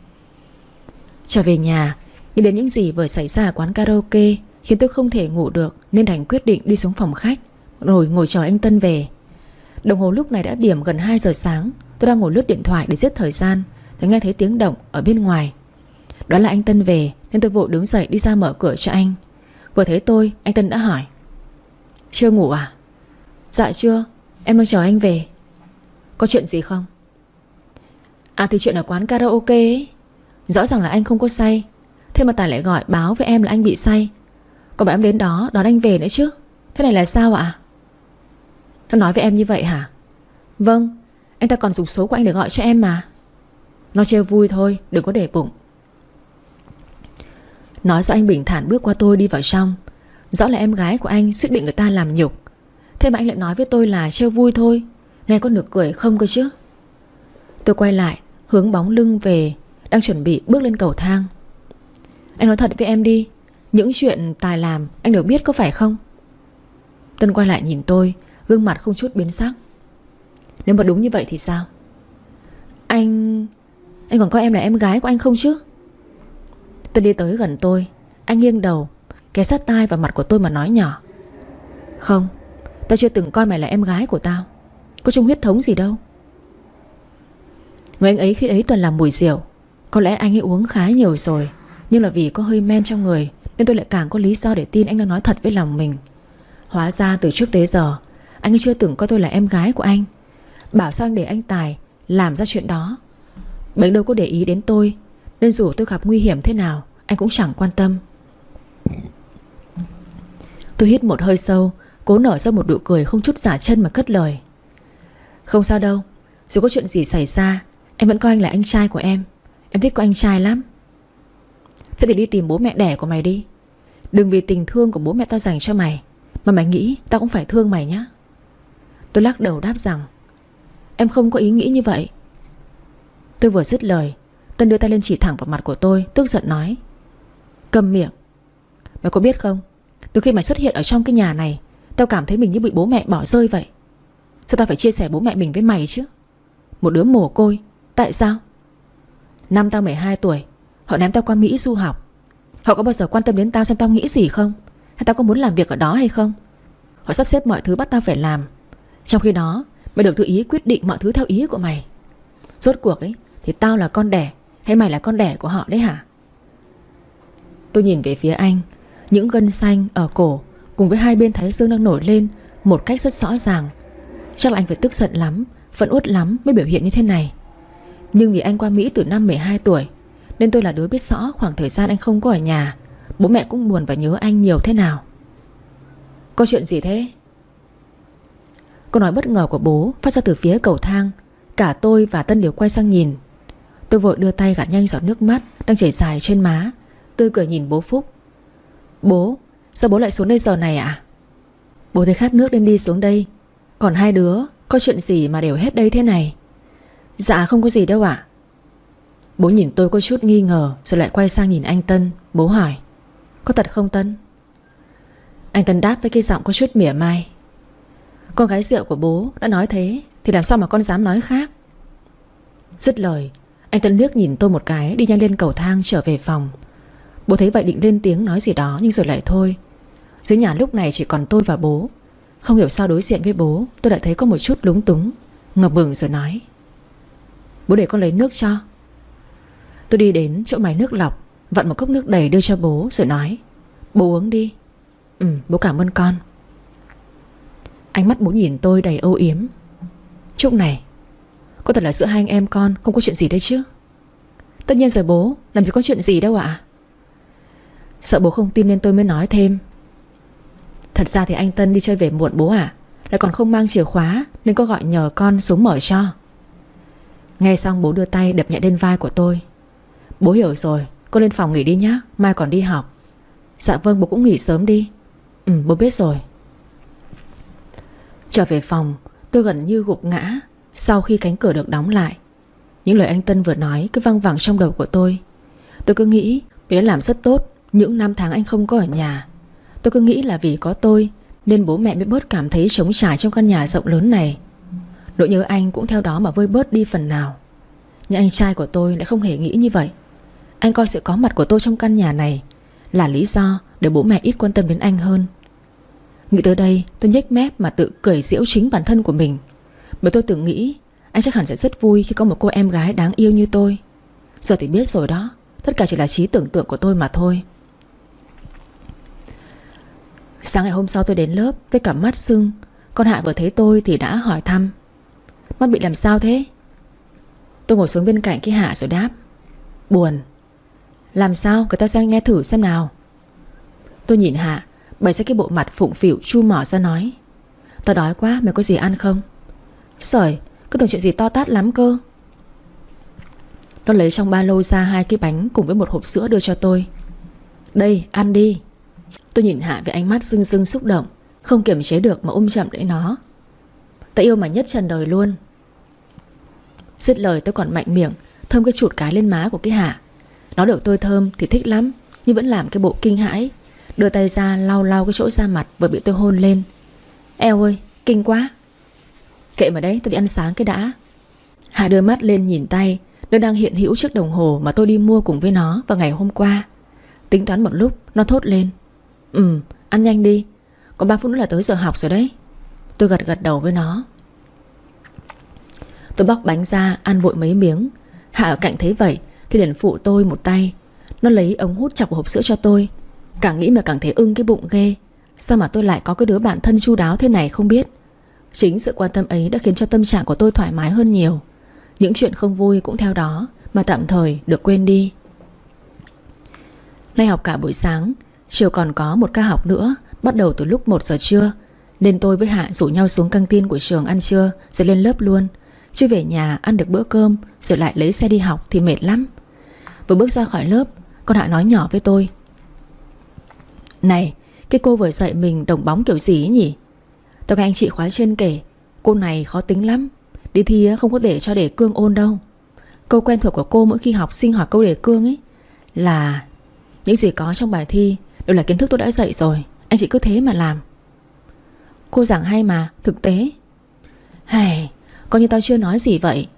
Trở về nhà, nghĩ đến những gì vừa xảy ra ở quán karaoke khiến tôi không thể ngủ được, nên đành quyết định đi xuống phòng khách rồi ngồi chờ anh Tân về. Đồng hồ lúc này đã điểm gần hai giờ sáng. Tôi đang ngồi lướt điện thoại để giết thời gian thì nghe thấy tiếng động ở bên ngoài. Đó là anh Tân về nên tôi vội đứng dậy đi ra mở cửa cho anh. Vừa thấy tôi, anh Tân đã hỏi. Chưa ngủ à? Dạ chưa, em đang chờ anh về. Có chuyện gì không? À thì chuyện ở quán karaoke ấy. Rõ ràng là anh không có say, thế mà Tài lại gọi báo với em là anh bị say. Còn bảo em đến đó đón anh về nữa chứ. Thế này là sao ạ? Nó nói với em như vậy hả? Vâng, anh ta còn dùng số của anh để gọi cho em mà. Nó trêu vui thôi, đừng có để bụng. Nói rồi anh bình thản bước qua tôi đi vào trong. Rõ là em gái của anh suýt bị người ta làm nhục, thế mà anh lại nói với tôi là trêu vui thôi. Nghe có nực cười không cơ chứ. Tôi quay lại hướng bóng lưng về, đang chuẩn bị bước lên cầu thang. Anh nói thật với em đi, những chuyện Tài làm anh đều biết có phải không? Tân quay lại nhìn tôi, gương mặt không chút biến sắc. Nếu mà đúng như vậy thì sao? Anh... Anh còn coi em là em gái của anh không chứ? Tân đi tới gần tôi. Anh nghiêng đầu, ghé sát tai vào mặt của tôi mà nói nhỏ. Không, tao chưa từng coi mày là em gái của tao. Có chung huyết thống gì đâu. Người anh ấy khi ấy toàn là mùi rượu. Có lẽ anh ấy uống khá nhiều rồi, nhưng là vì có hơi men trong người nên tôi lại càng có lý do để tin anh đang nói thật với lòng mình. Hóa ra từ trước tới giờ anh ấy chưa từng coi tôi là em gái của anh. Bảo sao anh để anh Tài làm ra chuyện đó. Bệnh đâu có để ý đến tôi, nên dù tôi gặp nguy hiểm thế nào anh cũng chẳng quan tâm. Tôi hít một hơi sâu, cố nở ra một nụ cười không chút giả chân mà cất lời. Không sao đâu, dù có chuyện gì xảy ra em vẫn coi anh là anh trai của em. Em thích có anh trai lắm. Thế thì đi tìm bố mẹ đẻ của mày đi. Đừng vì tình thương của bố mẹ tao dành cho mày mà mày nghĩ tao cũng phải thương mày nhá. Tôi lắc đầu đáp rằng em không có ý nghĩ như vậy. Tôi vừa dứt lời, Tân đưa tay lên chỉ thẳng vào mặt của tôi, tức giận nói. Câm miệng. Mày có biết không, từ khi mày xuất hiện ở trong cái nhà này, tao cảm thấy mình như bị bố mẹ bỏ rơi vậy. Sao tao phải chia sẻ bố mẹ mình với mày chứ? Một đứa mồ côi. Tại sao? Năm tao mười hai tuổi, họ ném tao qua Mỹ du học. Họ có bao giờ quan tâm đến tao xem tao nghĩ gì không, hay tao có muốn làm việc ở đó hay không? Họ sắp xếp mọi thứ bắt tao phải làm. Trong khi đó mày được tự ý quyết định mọi thứ theo ý của mày. Rốt cuộc ấy thì tao là con đẻ hay mày là con đẻ của họ đấy hả? Tôi nhìn về phía anh. Những gân xanh ở cổ cùng với hai bên thái dương đang nổi lên một cách rất rõ ràng. Chắc là anh phải tức giận lắm, phẫn uất lắm mới biểu hiện như thế này. Nhưng vì anh qua Mỹ từ năm mười hai tuổi, nên tôi là đứa biết rõ khoảng thời gian anh không có ở nhà, bố mẹ cũng buồn và nhớ anh nhiều thế nào. Có chuyện gì thế? Câu nói bất ngờ của bố phát ra từ phía cầu thang. Cả tôi và Tân đều quay sang nhìn. Tôi vội đưa tay gạt nhanh giọt nước mắt đang chảy dài trên má, tươi cười nhìn bố Phúc. Bố, sao bố lại xuống đây giờ này ạ? Bố thấy khát nước nên đi xuống đây. Còn hai đứa có chuyện gì mà đều hết đây thế này? Dạ không có gì đâu ạ. Bố nhìn tôi có chút nghi ngờ, rồi lại quay sang nhìn anh Tân. Bố hỏi. Có thật không Tân? Anh Tân đáp với cái giọng có chút mỉa mai. Con gái rượu của bố đã nói thế thì làm sao mà con dám nói khác. Dứt lời, anh Tân liếc nhìn tôi một cái, đi nhanh lên cầu thang trở về phòng. Bố thấy vậy định lên tiếng nói gì đó, nhưng rồi lại thôi. Dưới nhà lúc này chỉ còn tôi và bố. Không hiểu sao đối diện với bố tôi lại thấy có một chút lúng túng, ngập ngừng rồi nói. Bố để con lấy nước cho. Tôi đi đến chỗ máy nước lọc, vặn một cốc nước đầy đưa cho bố rồi nói. Bố uống đi. Ừ, bố cảm ơn con. Ánh mắt bố nhìn tôi đầy âu yếm. Trúc này, có thật là giữa hai anh em con không có chuyện gì đấy chứ? Tất nhiên rồi bố, làm gì có chuyện gì đâu ạ. Sợ bố không tin nên tôi mới nói thêm. Thật ra thì anh Tân đi chơi về muộn bố ạ, lại còn không mang chìa khóa, nên có gọi nhờ con xuống mở cho. Nghe xong bố đưa tay đập nhẹ lên vai của tôi. Bố hiểu rồi, con lên phòng nghỉ đi nhá, mai còn đi học. Dạ vâng, bố cũng nghỉ sớm đi. Ừ, bố biết rồi. Trở về phòng, tôi gần như gục ngã sau khi cánh cửa được đóng lại. Những lời anh Tân vừa nói cứ văng vẳng trong đầu của tôi. Tôi cứ nghĩ mình đã làm rất tốt những năm tháng anh không có ở nhà. Tôi cứ nghĩ là vì có tôi nên bố mẹ mới bớt cảm thấy trống trải trong căn nhà rộng lớn này. Nỗi nhớ anh cũng theo đó mà vơi bớt đi phần nào. Nhưng anh trai của tôi lại không hề nghĩ như vậy. Anh coi sự có mặt của tôi trong căn nhà này là lý do để bố mẹ ít quan tâm đến anh hơn. Nghĩ tới đây tôi nhếch mép mà tự cười giễu chính bản thân của mình. Bởi tôi từng nghĩ anh chắc hẳn sẽ rất vui khi có một cô em gái đáng yêu như tôi. Giờ thì biết rồi đó, tất cả chỉ là trí tưởng tượng của tôi mà thôi. Sáng ngày hôm sau tôi đến lớp với cả mắt sưng. Con Hạ vừa thấy tôi thì đã hỏi thăm: mắt bị làm sao thế? Tôi ngồi xuống bên cạnh cái Hạ rồi đáp: buồn. Làm sao? Kể tao sang nghe thử xem nào. Tôi nhìn Hạ bày ra cái bộ mặt phụng phịu chu mỏ ra nói: tao đói quá, mày có gì ăn không? Sởi, cứ tưởng chuyện gì to tát lắm cơ. Nó lấy trong ba lô ra hai cái bánh cùng với một hộp sữa đưa cho tôi. Đây, ăn đi. Tôi nhìn Hạ với ánh mắt rưng rưng xúc động, không kiềm chế được mà ôm chậm lấy nó. Tao yêu mày nhất trần đời luôn. Dứt lời tôi còn mạnh miệng thơm cái chụt cái lên má của cái Hạ. Nó được tôi thơm thì thích lắm, nhưng vẫn làm cái bộ kinh hãi, đưa tay ra lau lau cái chỗ da mặt vừa bị tôi hôn lên. Eo ơi, kinh quá. Kệ mà đấy, tôi đi ăn sáng cái đã. Hạ đưa mắt lên nhìn tay, nó đang hiện hữu chiếc đồng hồ mà tôi đi mua cùng với nó vào ngày hôm qua. Tính toán một lúc, nó thốt lên: Ừ, ăn nhanh đi, còn ba phút nữa là tới giờ học rồi đấy. Tôi gật gật đầu với nó. Tôi bóc bánh ra ăn vội mấy miếng. Hạ ở cạnh thấy vậy thì liền phụ tôi một tay. Nó lấy ống hút chọc vào hộp sữa cho tôi. Càng nghĩ mà càng thấy ưng cái bụng ghê. Sao mà tôi lại có cái đứa bạn thân chu đáo thế này không biết. Chính sự quan tâm ấy đã khiến cho tâm trạng của tôi thoải mái hơn nhiều. Những chuyện không vui cũng theo đó mà tạm thời được quên đi. Nay học cả buổi sáng, chiều còn có một ca học nữa, bắt đầu từ lúc một giờ trưa, nên tôi với Hạ rủ nhau xuống căng tin của trường ăn trưa rồi lên lớp luôn. Chứ về nhà ăn được bữa cơm rồi lại lấy xe đi học thì mệt lắm. Vừa bước ra khỏi lớp, con Hạ nói nhỏ với tôi: Này, cái cô vừa dạy mình đồng bóng kiểu gì ấy nhỉ? Tao nghe anh chị khóa trên kể, cô này khó tính lắm. Đi thi không có để cho đề cương ôn đâu. Câu quen thuộc của cô mỗi khi học sinh hỏi câu đề cương ấy là: những gì có trong bài thi đều là kiến thức tôi đã dạy rồi, anh chị cứ thế mà làm. Cô giảng hay mà, thực tế. Hầy, coi như tao chưa nói gì vậy.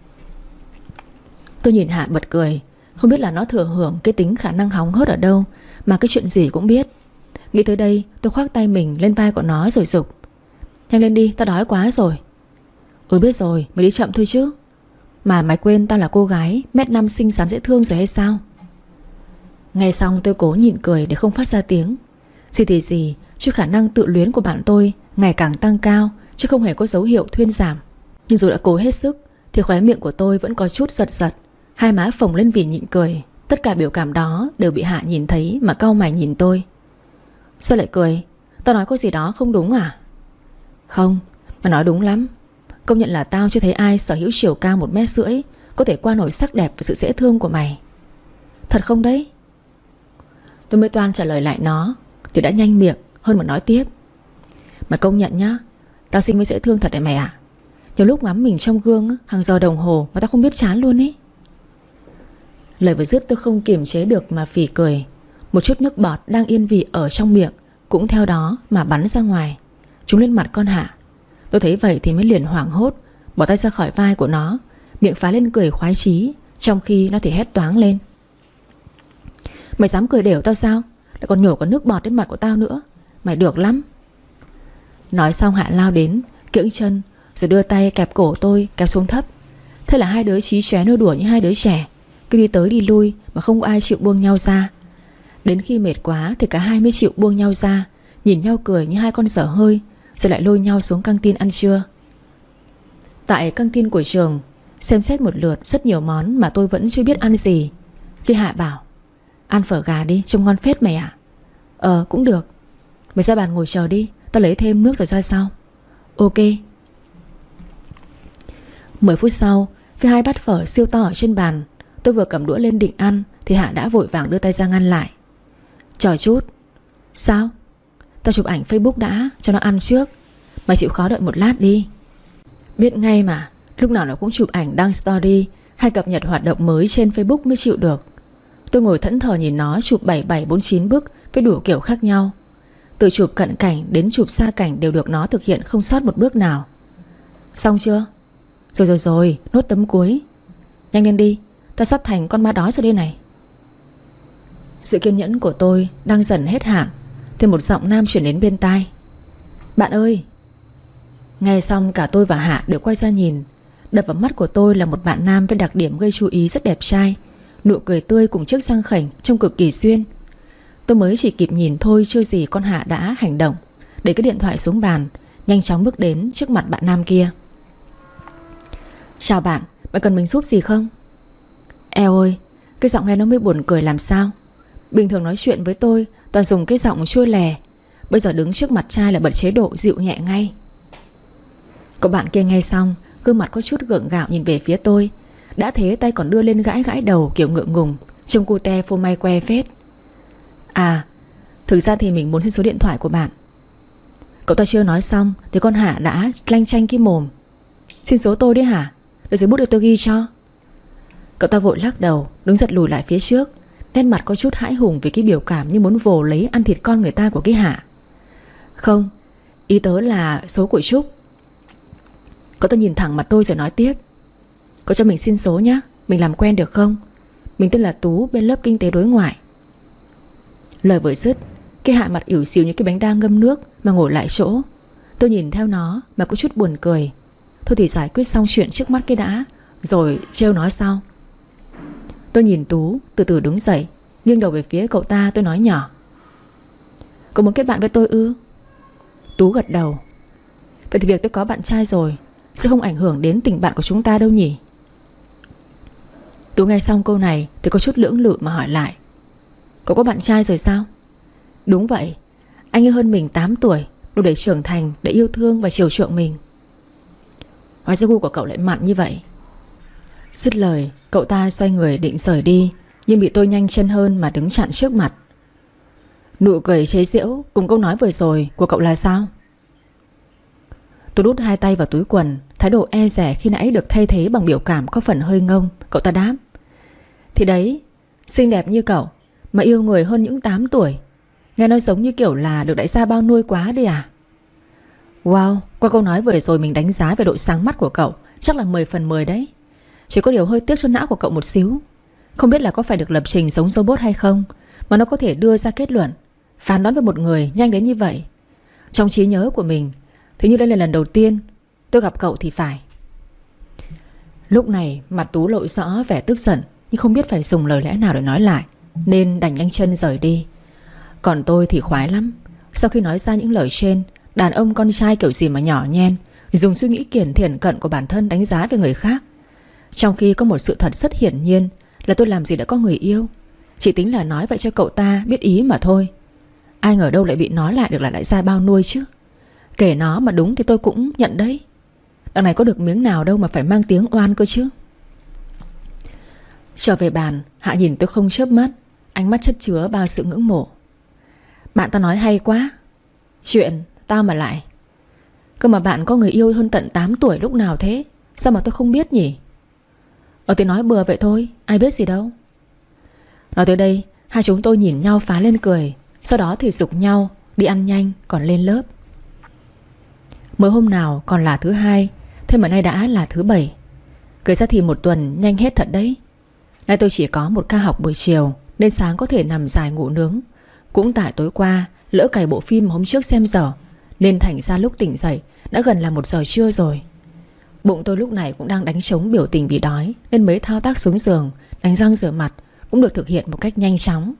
Tôi nhìn Hạ bật cười. Không biết là nó thừa hưởng cái tính khả năng hóng hớt ở đâu mà cái chuyện gì cũng biết. Nghĩ tới đây tôi khoác tay mình lên vai của nó rồi giục: Nhanh lên đi, tao đói quá rồi. Ừ biết rồi, mày đi chậm thôi chứ. Mà mày quên tao là cô gái mét năm xinh xắn dễ thương rồi hay sao? Nghe xong tôi cố nhịn cười để không phát ra tiếng. Gì thì gì, chứ khả năng tự luyến của bạn tôi ngày càng tăng cao, chứ không hề có dấu hiệu thuyên giảm. Nhưng dù đã cố hết sức thì khóe miệng của tôi vẫn có chút giật giật, hai má phồng lên vì nhịn cười. Tất cả biểu cảm đó đều bị Hạ nhìn thấy mà cau mày nhìn tôi. Sao lại cười? Tao nói có gì đó không đúng à? Không, mà nói đúng lắm. Công nhận là tao chưa thấy ai sở hữu chiều cao một mét rưỡi có thể qua nổi sắc đẹp và sự dễ thương của mày. Thật không đấy? Tôi mới toan trả lời lại nó thì đã nhanh miệng hơn mà nói tiếp: Mà công nhận nhá, tao xinh với dễ thương thật đấy mày ạ. Nhiều lúc ngắm mình trong gương hàng giờ đồng hồ mà tao không biết chán luôn ấy. Lời vừa dứt tôi không kiềm chế được mà phì cười. Một chút nước bọt đang yên vị ở trong miệng cũng theo đó mà bắn ra ngoài, trúng lên mặt con Hạ. Tôi thấy vậy thì mới liền hoảng hốt bỏ tay ra khỏi vai của nó, miệng phá lên cười khoái chí, trong khi nó thì hét toáng lên: Mày dám cười đều tao sao? Lại còn nhổ cả nước bọt lên mặt của tao nữa. Mày được lắm. Nói xong Hạ lao đến kiễng chân rồi đưa tay kẹp cổ tôi kéo xuống thấp. Thế là hai đứa chí chóe nô đùa như hai đứa trẻ, cứ đi tới đi lui mà không có ai chịu buông nhau ra. Đến khi mệt quá thì cả hai mới chịu buông nhau ra, nhìn nhau cười như hai con dở hơi, rồi lại lôi nhau xuống căng tin ăn trưa. Tại căng tin của trường, xem xét một lượt rất nhiều món mà tôi vẫn chưa biết ăn gì. Khi Hạ bảo: Ăn phở gà đi, trông ngon phết mày ạ. Ờ cũng được. Mày ra bàn ngồi chờ đi, tao lấy thêm nước rồi ra sau. Ok. Mười phút sau, với hai bát phở siêu to ở trên bàn, tôi vừa cầm đũa lên định ăn thì Hạ đã vội vàng đưa tay ra ngăn lại. Chờ chút. Sao? Tao chụp ảnh Facebook đã, cho nó ăn trước. Mày chịu khó đợi một lát đi. Biết ngay mà, lúc nào nó cũng chụp ảnh đăng story hay cập nhật hoạt động mới trên Facebook mới chịu được. Tôi ngồi thẫn thờ nhìn nó chụp bảy bảy bốn chín bức với đủ kiểu khác nhau. Từ chụp cận cảnh đến chụp xa cảnh đều được nó thực hiện không sót một bước nào. Xong chưa? Rồi rồi rồi, nốt tấm cuối. Nhanh lên đi, tao sắp thành con ma đói rồi đây này. Sự kiên nhẫn của tôi đang dần hết hạn thì một giọng nam chuyển đến bên tai: Bạn ơi. Nghe xong cả tôi và Hạ đều quay ra nhìn. Đập vào mắt của tôi là một bạn nam với đặc điểm gây chú ý rất đẹp trai, nụ cười tươi cùng chiếc răng khểnh trông cực kỳ xuyên. Tôi Tôi mới chỉ kịp nhìn thôi, chưa gì con Hạ đã hành động, để cái điện thoại xuống bàn, nhanh chóng bước đến trước mặt bạn nam kia. Chào bạn, bạn cần mình giúp gì không? Eo ơi, cái giọng nghe nó mới buồn cười làm sao. Bình thường nói chuyện với tôi toàn dùng cái giọng trôi lè, bây giờ đứng trước mặt trai là bật chế độ dịu nhẹ ngay. Cậu bạn kia nghe xong, gương mặt có chút gượng gạo nhìn về phía tôi. Đã thế tay còn đưa lên gãi gãi đầu kiểu ngượng ngùng, trông cute phô mai que phết. À, thực ra thì mình muốn xin số điện thoại của bạn. Cậu ta chưa nói xong thì con Hạ đã lanh chanh cái mồm. Xin số tôi đấy hả? Để giấy bút để tôi ghi cho. Cậu ta vội lắc đầu, đứng giật lùi lại phía trước, nét mặt có chút hãi hùng vì cái biểu cảm như muốn vồ lấy ăn thịt con người ta của cái Hạ. Không, ý tớ là số của Trúc. Cậu ta nhìn thẳng mặt tôi rồi nói tiếp. Cậu cho mình xin số nhá, mình làm quen được không? Mình tên là Tú, bên lớp kinh tế đối ngoại. Lời vừa dứt, cái Hạ mặt ỉu xìu như cái bánh đa ngâm nước mà ngồi lại chỗ. Tôi nhìn theo nó mà có chút buồn cười. Thôi thì giải quyết xong chuyện trước mắt cái đã, rồi trêu nói sau. Tôi nhìn Tú từ từ đứng dậy, nghiêng đầu về phía cậu ta. Tôi nói nhỏ. Cậu muốn kết bạn với tôi ư? Tú gật đầu. Vậy thì việc tôi có bạn trai rồi sẽ không ảnh hưởng đến tình bạn của chúng ta đâu nhỉ? Tú nghe xong câu này thì có chút lưỡng lự mà hỏi lại. Cậu có bạn trai rồi sao? Đúng vậy, anh ấy hơn mình tám tuổi, đủ để trưởng thành, để yêu thương và chiều chuộng mình. Hóa ra gu của cậu lại mặn như vậy. Dứt lời, cậu ta xoay người định rời đi, nhưng bị tôi nhanh chân hơn mà đứng chặn trước mặt. Nụ cười chế giễu cùng câu nói vừa rồi của cậu là sao? Tôi đút hai tay vào túi quần, thái độ e dè khi nãy được thay thế bằng biểu cảm có phần hơi ngông. Cậu ta đáp. Thì đấy, xinh đẹp như cậu mà yêu người hơn những tám tuổi, nghe nói giống như kiểu là được đại gia bao nuôi quá đi à? Wow, qua câu nói vừa rồi mình đánh giá về độ sáng mắt của cậu chắc là mười phần mười đấy. Chỉ có điều hơi tiếc cho não của cậu một xíu. Không biết là có phải được lập trình giống robot hay không mà nó có thể đưa ra kết luận, phán đoán về một người nhanh đến như vậy. Trong trí nhớ của mình thì như đây là lần đầu tiên tôi gặp cậu thì phải. Lúc này mặt Tú lộ rõ vẻ tức giận, nhưng không biết phải dùng lời lẽ nào để nói lại, nên đành nhanh chân rời đi. Còn tôi thì khoái lắm. Sau khi nói ra những lời trên, đàn ông con trai kiểu gì mà nhỏ nhen, dùng suy nghĩ kiển thiển cận của bản thân đánh giá về người khác. Trong khi có một sự thật rất hiển nhiên là tôi làm gì đã có người yêu. Chỉ tính là nói vậy cho cậu ta biết ý mà thôi. Ai ngờ đâu lại bị nói lại được là đại gia bao nuôi chứ. Kể nó mà đúng thì tôi cũng nhận đấy. Đằng này có được miếng nào đâu mà phải mang tiếng oan cơ chứ. Trở về bàn, Hạ nhìn tôi không chớp mắt, ánh mắt chất chứa bao sự ngưỡng mộ. Bạn ta nói hay quá. Chuyện tao mà lại. Cơ mà bạn có người yêu hơn tận tám tuổi lúc nào thế? Sao mà tôi không biết nhỉ? Ờ thì nói bừa vậy thôi, ai biết gì đâu. Nói tới đây, hai chúng tôi nhìn nhau phá lên cười. Sau đó thì giục nhau đi ăn nhanh còn lên lớp. Mới hôm nào còn là thứ hai, thế mà nay đã là thứ bảy. Kể ra thì một tuần nhanh hết thật đấy. Nay tôi chỉ có một ca học buổi chiều, nên sáng có thể nằm dài ngủ nướng. Cũng tại tối qua lỡ cày bộ phim hôm trước xem giờ, nên thành ra lúc tỉnh dậy đã gần là một giờ trưa rồi. Bụng tôi lúc này cũng đang đánh trống biểu tình vì đói, nên mấy thao tác xuống giường, đánh răng rửa mặt cũng được thực hiện một cách nhanh chóng.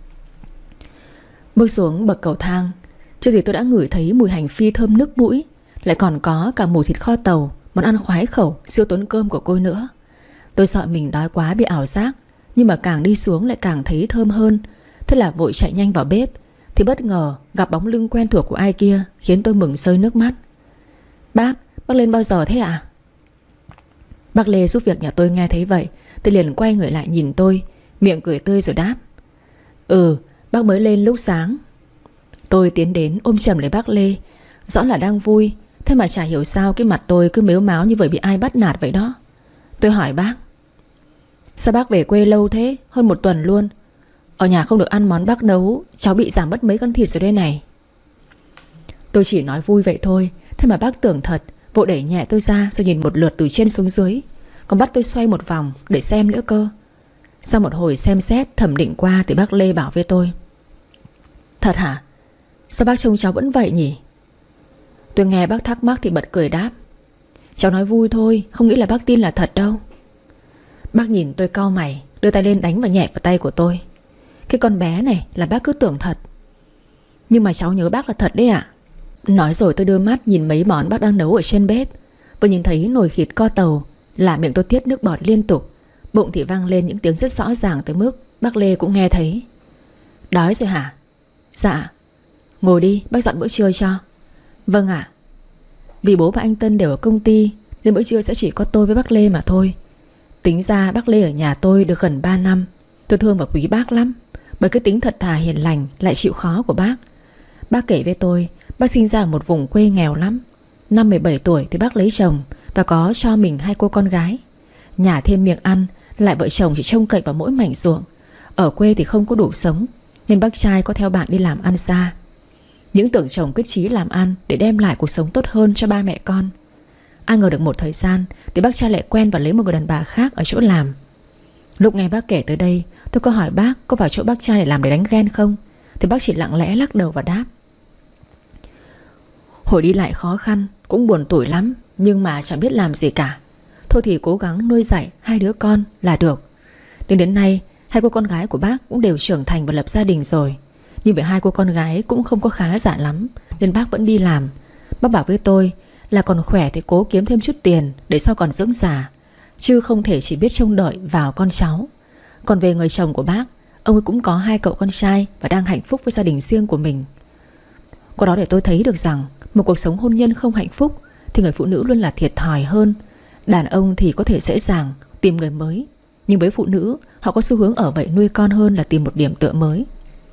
Bước xuống bậc cầu thang, chưa gì tôi đã ngửi thấy mùi hành phi thơm nức mũi, lại còn có cả mùi thịt kho tàu, món ăn khoái khẩu siêu tốn cơm của cô nữa. Tôi sợ mình đói quá bị ảo giác, nhưng mà càng đi xuống lại càng thấy thơm hơn. Thế là vội chạy nhanh vào bếp, thì bất ngờ gặp bóng lưng quen thuộc của ai kia, khiến tôi mừng rơi nước mắt. Bác, bác lên bao giờ thế ạ? À? Bác Lê giúp việc nhà tôi nghe thấy vậy thì liền quay người lại nhìn tôi, miệng cười tươi rồi đáp. Ừ, bác mới lên lúc sáng. Tôi tiến đến ôm chầm lấy bác Lê. Rõ là đang vui, thế mà chả hiểu sao cái mặt tôi cứ mếu máo như vậy bị ai bắt nạt vậy đó. Tôi hỏi bác. Sao bác về quê lâu thế, hơn một tuần luôn? Ở nhà không được ăn món bác nấu, cháu bị giảm mất mấy cân thịt rồi đây này. Tôi chỉ nói vui vậy thôi, thế mà bác tưởng thật, vội đẩy nhẹ tôi ra rồi nhìn một lượt từ trên xuống dưới, còn bắt tôi xoay một vòng để xem nữa cơ. Sau một hồi xem xét thẩm định qua thì bác Lê bảo với tôi. Thật hả? Sao bác trông cháu vẫn vậy nhỉ? Tôi nghe bác thắc mắc thì bật cười đáp. Cháu nói vui thôi, không nghĩ là bác tin là thật đâu. Bác nhìn tôi cau mày, đưa tay lên đánh vào nhẹ vào tay của tôi. Cái con bé này là bác cứ tưởng thật. Nhưng mà cháu nhớ bác là thật đấy ạ. Nói rồi tôi đưa mắt nhìn mấy món bác đang nấu ở trên bếp. Vừa nhìn thấy nồi thịt kho tàu là miệng tôi tiết nước bọt liên tục. Bụng thì vang lên những tiếng rất rõ ràng tới mức bác Lê cũng nghe thấy. Đói rồi hả? Dạ. Ngồi đi, bác dọn bữa trưa cho. Vâng ạ. Vì bố và anh Tân đều ở công ty nên bữa trưa sẽ chỉ có tôi với bác Lê mà thôi. Tính ra bác Lê ở nhà tôi được gần ba năm. Tôi thương và quý bác lắm, bởi cái tính thật thà hiền lành lại chịu khó của bác. Bác kể với tôi, bác sinh ra ở một vùng quê nghèo lắm. Năm mười bảy tuổi thì bác lấy chồng và có cho mình hai cô con gái. Nhà thêm miệng ăn, lại vợ chồng chỉ trông cậy vào mỗi mảnh ruộng. Ở quê thì không có đủ sống nên bác trai có theo bạn đi làm ăn xa. Những tưởng chồng quyết chí làm ăn để đem lại cuộc sống tốt hơn cho ba mẹ con. Ai ngờ được một thời gian thì bác trai lại quen và lấy một người đàn bà khác ở chỗ làm. Lúc nghe bác kể tới đây, tôi có hỏi bác có vào chỗ bác trai để làm để đánh ghen không, thì bác chỉ lặng lẽ lắc đầu và đáp: hồi đi lại khó khăn, cũng buồn tủi lắm, nhưng mà chẳng biết làm gì cả. Thôi thì cố gắng nuôi dạy hai đứa con là được. Tính đến nay hai cô con gái của bác cũng đều trưởng thành và lập gia đình rồi. Nhưng vì hai cô con gái cũng không có khá giả lắm nên bác vẫn đi làm. Bác bảo với tôi là còn khỏe thì cố kiếm thêm chút tiền để sau còn dưỡng già, chứ không thể chỉ biết trông đợi vào con cháu. Còn về người chồng của bác, ông ấy cũng có hai cậu con trai và đang hạnh phúc với gia đình riêng của mình. Qua đó để tôi thấy được rằng một cuộc sống hôn nhân không hạnh phúc thì người phụ nữ luôn là thiệt thòi hơn. Đàn ông thì có thể dễ dàng tìm người mới, nhưng với phụ nữ, họ có xu hướng ở vậy nuôi con hơn là tìm một điểm tựa mới.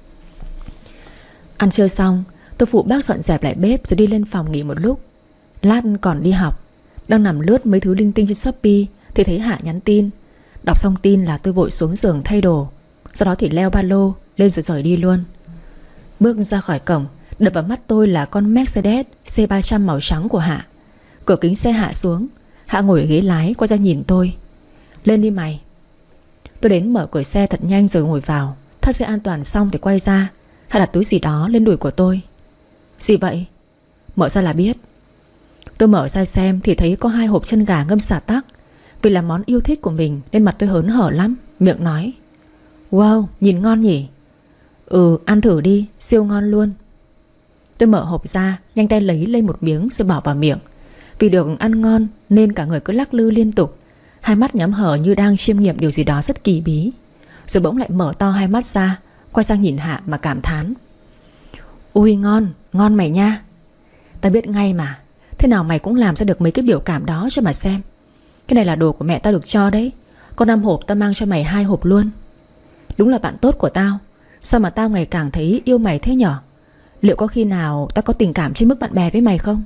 Ăn trưa xong, tôi phụ bác dọn dẹp lại bếp rồi đi lên phòng nghỉ một lúc. Lát còn đi học. Đang nằm lướt mấy thứ linh tinh trên Shopee thì thấy Hạ nhắn tin. Đọc xong tin là tôi vội xuống giường thay đồ. Sau đó thì leo ba lô lên rồi rời đi luôn. Bước ra khỏi cổng, đập vào mắt tôi là con Mercedes C ba trăm màu trắng của Hạ. Cửa kính xe hạ xuống. Hạ ngồi ở ghế lái quay ra nhìn tôi: lên đi mày. Tôi đến mở cửa xe thật nhanh rồi ngồi vào. Thắt dây an toàn xong thì quay ra. Hạ đặt túi gì đó lên đùi của tôi. Gì vậy? Mở ra là biết. Tôi mở ra xem thì thấy có hai hộp chân gà ngâm xả tắc. Vì là món yêu thích của mình nên mặt tôi hớn hở lắm. Miệng nói: wow, nhìn ngon nhỉ? Ừ, ăn thử đi, siêu ngon luôn. Tôi mở hộp ra, nhanh tay lấy lên một miếng rồi bỏ vào miệng. Vì được ăn ngon nên cả người cứ lắc lư liên tục, hai mắt nhắm hở như đang chiêm nghiệm điều gì đó rất kỳ bí. Rồi bỗng lại mở to hai mắt ra, quay sang nhìn Hạ mà cảm thán: ui ngon, ngon mày nha. Ta biết ngay mà. Thế nào mày cũng làm ra được mấy cái biểu cảm đó cho mà xem. Cái này là đồ của mẹ tao được cho đấy. Có năm hộp tao mang cho mày hai hộp luôn. Đúng là bạn tốt của tao. Sao mà tao ngày càng thấy yêu mày thế nhở? Liệu có khi nào tao có tình cảm trên mức bạn bè với mày không?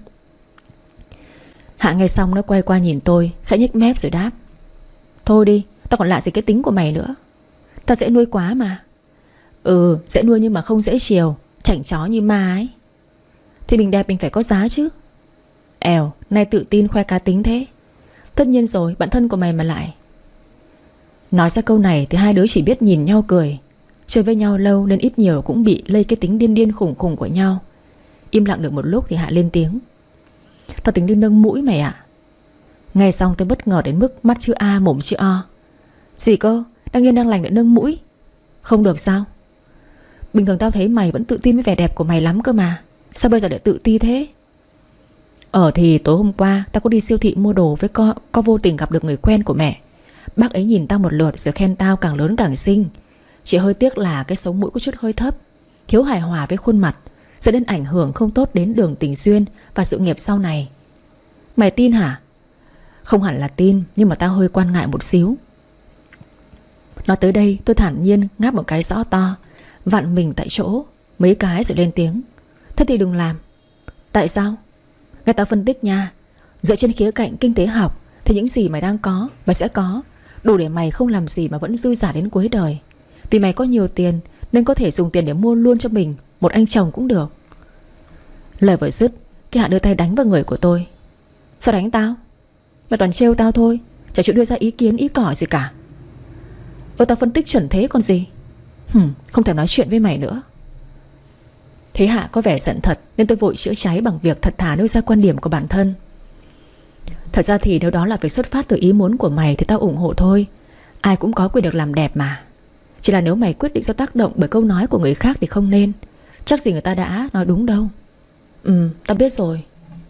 Hạ nghe xong nó quay qua nhìn tôi, khẽ nhếch mép rồi đáp: thôi đi, tao còn lạ gì cái tính của mày nữa. Tao dễ nuôi quá mà. Ừ, dễ nuôi nhưng mà không dễ chiều, chảnh chó như ma ấy. Thì mình đẹp mình phải có giá chứ. Èo, nay tự tin khoe cá tính thế. Tất nhiên rồi, bạn thân của mày mà lại. Nói ra câu này thì hai đứa chỉ biết nhìn nhau cười. Chơi với nhau lâu nên ít nhiều cũng bị lây cái tính điên điên khủng khủng của nhau. Im lặng được một lúc thì Hạ lên tiếng: tao tính đi nâng mũi mày ạ. Nghe xong tôi bất ngờ đến mức mắt chữ A mồm chữ O. Gì cơ? Đang yên đang lành để nâng mũi? Không được sao? Bình thường tao thấy mày vẫn tự tin với vẻ đẹp của mày lắm cơ mà. Sao bây giờ lại tự ti thế? Ờ thì tối hôm qua tao có đi siêu thị mua đồ với co, co vô tình gặp được người quen của mẹ. Bác ấy nhìn tao một lượt rồi khen tao càng lớn càng xinh. Chỉ hơi tiếc là cái sống mũi có chút hơi thấp, thiếu hài hòa với khuôn mặt, sẽ đến ảnh hưởng không tốt đến đường tình duyên và sự nghiệp sau này. Mày tin hả? Không hẳn là tin, nhưng mà tao hơi quan ngại một xíu. Nói tới đây tôi thản nhiên ngáp một cái rõ to, vặn mình tại chỗ mấy cái rồi lên tiếng: thế thì đừng làm. Tại sao? Nghe tao phân tích nha. Dựa trên khía cạnh kinh tế học thì những gì mày đang có mày sẽ có, đủ để mày không làm gì mà vẫn dư giả đến cuối đời. Vì mày có nhiều tiền nên có thể dùng tiền để mua luôn cho mình một anh chồng cũng được. Lời vừa dứt, cái Hạ đưa tay đánh vào người của tôi. Sao đánh tao? Mày toàn trêu tao thôi, chả chịu đưa ra ý kiến ý cỏ gì cả. Ơ tao phân tích chuẩn thế còn gì. Hừm, không thèm nói chuyện với mày nữa. Thấy Hạ có vẻ giận thật nên tôi vội chữa cháy bằng việc thật thà nêu ra quan điểm của bản thân. Thật ra thì nếu đó là việc xuất phát từ ý muốn của mày thì tao ủng hộ thôi. Ai cũng có quyền được làm đẹp mà. Chỉ là nếu mày quyết định do tác động bởi câu nói của người khác thì không nên. Chắc gì người ta đã nói đúng đâu. Ừ, tao biết rồi.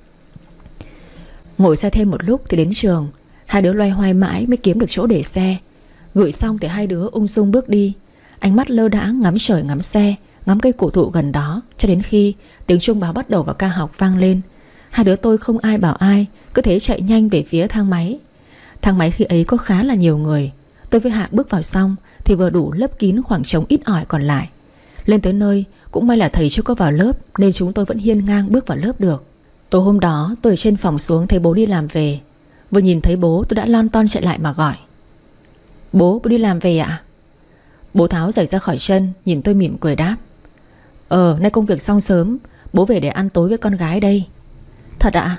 Ngồi xe thêm một lúc thì đến trường. Hai đứa loay hoay mãi mới kiếm được chỗ để xe. Gửi xong thì hai đứa ung dung bước đi, ánh mắt lơ đãng ngắm trời ngắm xe, ngắm cây cổ thụ gần đó. Cho đến khi tiếng chuông báo bắt đầu vào ca học vang lên, hai đứa tôi không ai bảo ai, cứ thế chạy nhanh về phía thang máy. Thang máy khi ấy có khá là nhiều người. Tôi với Hạ bước vào xong thì vừa đủ lấp kín khoảng trống ít ỏi còn lại. Lên tới nơi cũng may là thầy chưa có vào lớp, nên chúng tôi vẫn hiên ngang bước vào lớp được. Tối hôm đó tôi ở trên phòng xuống thấy bố đi làm về. Vừa nhìn thấy bố tôi đã lon ton chạy lại mà gọi: Bố, bố đi làm về ạ? Bố tháo giày ra khỏi chân, nhìn tôi mỉm cười đáp: Ờ, nay công việc xong sớm, bố về để ăn tối với con gái đây. Thật ạ?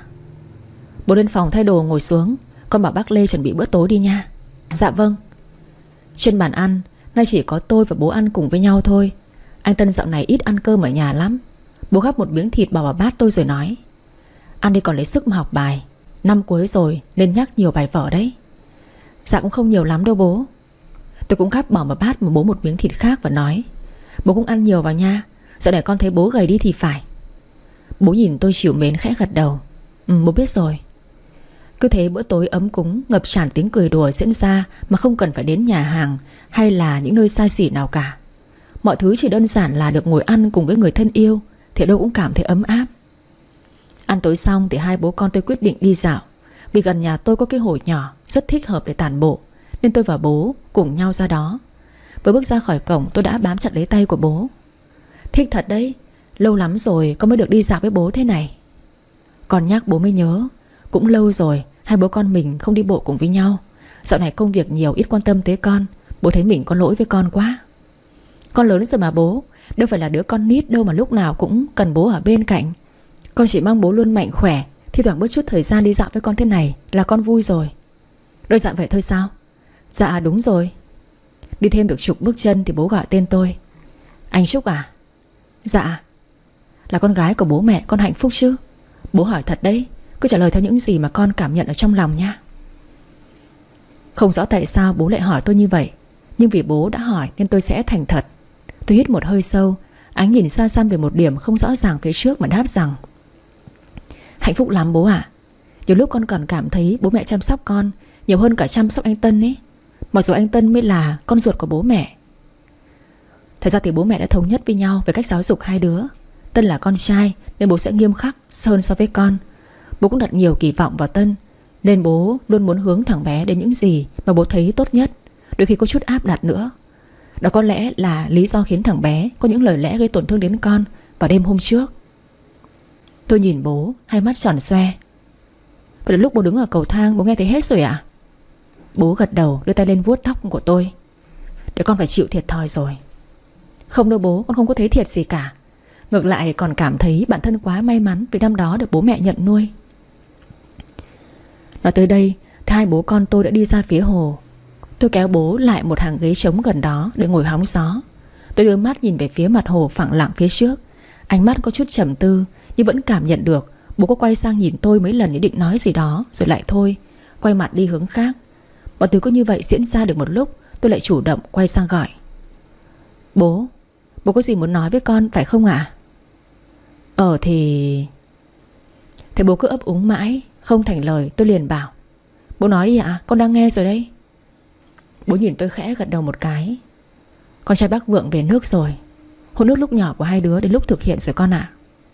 Bố lên phòng thay đồ ngồi xuống, con bảo bác Lê chuẩn bị bữa tối đi nha. Dạ vâng. Trên bàn ăn, nay chỉ có tôi và bố ăn cùng với nhau thôi. Anh Tân dạo này ít ăn cơm ở nhà lắm. Bố gắp một miếng thịt bỏ vào bát tôi rồi nói: Ăn đi còn lấy sức mà học bài. Năm cuối rồi nên nhắc nhiều bài vở đấy. Dạ cũng không nhiều lắm đâu bố. Tôi cũng gắp bỏ vào bát mà bố một miếng thịt khác và nói: Bố cũng ăn nhiều vào nha. Dạo này con thấy bố gầy đi thì phải. Bố nhìn tôi trìu mến khẽ gật đầu: Ừ, bố biết rồi. Cứ thế bữa tối ấm cúng, ngập tràn tiếng cười đùa diễn ra mà không cần phải đến nhà hàng hay là những nơi xa xỉ nào cả. Mọi thứ chỉ đơn giản là được ngồi ăn cùng với người thân yêu thì đâu cũng cảm thấy ấm áp. Ăn tối xong thì hai bố con tôi quyết định đi dạo. Vì gần nhà tôi có cái hồ nhỏ rất thích hợp để tản bộ, nên tôi và bố cùng nhau ra đó. Vừa bước ra khỏi cổng tôi đã bám chặt lấy tay của bố. Thích thật đấy, lâu lắm rồi con mới được đi dạo với bố thế này. Con nhắc bố mới nhớ, cũng lâu rồi hai bố con mình không đi bộ cùng với nhau. Dạo này công việc nhiều ít quan tâm tới con. Bố thấy mình có lỗi với con quá. Con lớn rồi mà bố, đâu phải là đứa con nít đâu mà lúc nào cũng cần bố ở bên cạnh. Con chỉ mong bố luôn mạnh khỏe, thi thoảng bớt chút thời gian đi dạo với con thế này là con vui rồi. Đơn giản vậy thôi sao? Dạ đúng rồi. Đi thêm được chục bước chân thì bố gọi tên tôi: Anh Trúc à? Dạ. Là con gái của bố mẹ, con hạnh phúc chứ? Bố hỏi thật đấy, cứ trả lời theo những gì mà con cảm nhận ở trong lòng nha. Không rõ tại sao bố lại hỏi tôi như vậy, nhưng vì bố đã hỏi nên tôi sẽ thành thật. Tôi hít một hơi sâu, ánh nhìn xa xăm về một điểm không rõ ràng phía trước mà đáp rằng: Hạnh phúc lắm bố ạ. Nhiều lúc con còn cảm thấy bố mẹ chăm sóc con nhiều hơn cả chăm sóc anh Tân ấy. Mặc dù anh Tân mới là con ruột của bố mẹ. Thật ra thì bố mẹ đã thống nhất với nhau về cách giáo dục hai đứa. Tân là con trai nên bố sẽ nghiêm khắc hơn so với con. Bố cũng đặt nhiều kỳ vọng vào Tân, nên bố luôn muốn hướng thằng bé đến những gì mà bố thấy tốt nhất, đôi khi có chút áp đặt nữa. Đó có lẽ là lý do khiến thằng bé có những lời lẽ gây tổn thương đến con vào đêm hôm trước. Tôi nhìn bố, hai mắt tròn xoe. Vậy là lúc bố đứng ở cầu thang bố nghe thấy hết rồi ạ? Bố gật đầu, đưa tay lên vuốt tóc của tôi. Để con phải chịu thiệt thòi rồi. Không đâu bố, con không có thấy thiệt gì cả. Ngược lại còn cảm thấy bản thân quá may mắn vì năm đó được bố mẹ nhận nuôi. Nói tới đây thì hai bố con tôi đã đi ra phía hồ. Tôi kéo bố lại một hàng ghế trống gần đó để ngồi hóng gió. Tôi đưa mắt nhìn về phía mặt hồ phẳng lặng phía trước. Ánh mắt có chút trầm tư, nhưng vẫn cảm nhận được bố có quay sang nhìn tôi mấy lần ý định nói gì đó, rồi lại thôi, quay mặt đi hướng khác. Mọi thứ cứ như vậy diễn ra được một lúc, tôi lại chủ động quay sang gọi: Bố, bố có gì muốn nói với con phải không ạ? Ờ thì... Thế bố cứ ấp úng mãi không thành lời, tôi liền bảo: Bố nói đi ạ, con đang nghe rồi đấy. Bố nhìn tôi khẽ gật đầu một cái: Con trai bác Vượng về nước rồi. Hôn ước lúc nhỏ của hai đứa đến lúc thực hiện rồi con ạ.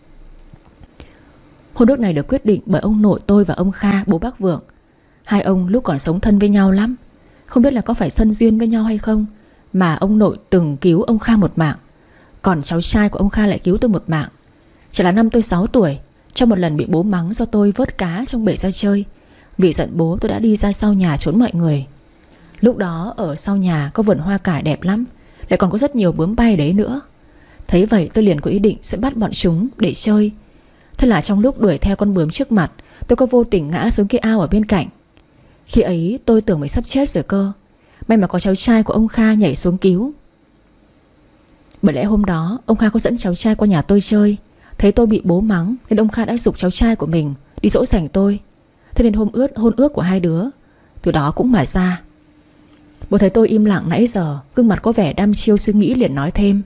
Hôn ước này được quyết định bởi ông nội tôi và ông Kha, bố bác Vượng. Hai ông lúc còn sống thân với nhau lắm. Không biết là có phải sân duyên với nhau hay không mà ông nội từng cứu ông Kha một mạng, còn cháu trai của ông Kha lại cứu tôi một mạng. Chỉ là năm tôi sáu tuổi, trong một lần bị bố mắng do tôi vớt cá trong bể ra chơi. Vì giận bố tôi đã đi ra sau nhà trốn mọi người. Lúc đó ở sau nhà có vườn hoa cải đẹp lắm, lại còn có rất nhiều bướm bay đấy nữa. Thấy vậy tôi liền có ý định sẽ bắt bọn chúng để chơi. Thế là trong lúc đuổi theo con bướm trước mặt, tôi có vô tình ngã xuống cái ao ở bên cạnh. Khi ấy tôi tưởng mình sắp chết rồi cơ. May mà có cháu trai của ông Kha nhảy xuống cứu. Bởi lẽ hôm đó ông Kha có dẫn cháu trai qua nhà tôi chơi. Thấy tôi bị bố mắng nên ông Kha đã giục cháu trai của mình đi dỗ dành tôi. Thế nên hôm ước hôn ước của hai đứa từ đó cũng mà ra. Bố thấy tôi im lặng nãy giờ, gương mặt có vẻ đăm chiêu suy nghĩ liền nói thêm.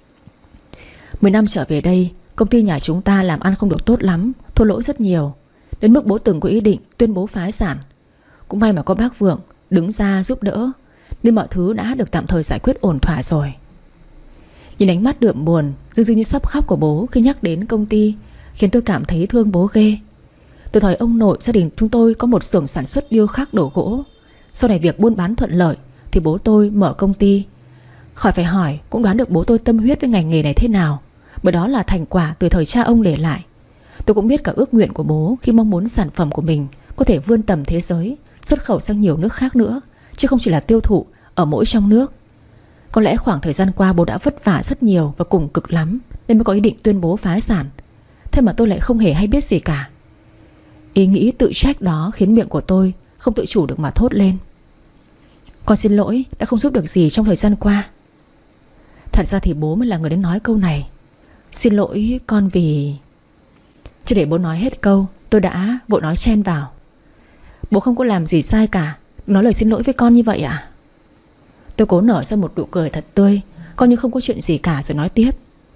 Mười năm trở về đây, công ty nhà chúng ta làm ăn không được tốt lắm, thua lỗ rất nhiều, đến mức bố từng có ý định tuyên bố phá sản. Cũng may mà có bác Vượng đứng ra giúp đỡ, nên mọi thứ đã được tạm thời giải quyết ổn thỏa rồi. Nhìn ánh mắt đượm buồn, dưng dưng như sắp khóc của bố khi nhắc đến công ty, khiến tôi cảm thấy thương bố ghê. Từ thời ông nội, gia đình chúng tôi có một xưởng sản xuất điêu khắc đồ gỗ. Sau này việc buôn bán thuận lợi thì bố tôi mở công ty. Khỏi phải hỏi, cũng đoán được bố tôi tâm huyết với ngành nghề này thế nào, bởi đó là thành quả từ thời cha ông để lại. Tôi cũng biết cả ước nguyện của bố khi mong muốn sản phẩm của mình có thể vươn tầm thế giới, xuất khẩu sang nhiều nước khác nữa, chứ không chỉ là tiêu thụ ở mỗi trong nước. Có lẽ khoảng thời gian qua bố đã vất vả rất nhiều và cùng cực lắm, nên mới có ý định tuyên bố phá sản. Thế mà tôi lại không hề hay biết gì cả. Ý nghĩ tự trách đó khiến miệng của tôi không tự chủ được mà thốt lên. Con xin lỗi đã không giúp được gì trong thời gian qua. Thật ra thì bố mới là người đến nói câu này. Xin lỗi con vì... Chưa để bố nói hết câu, tôi đã vội nói chen vào. Bố không có làm gì sai cả, nói lời xin lỗi với con như vậy à? Tôi cố nở ra một nụ cười thật tươi, coi như không có chuyện gì cả, rồi nói tiếp.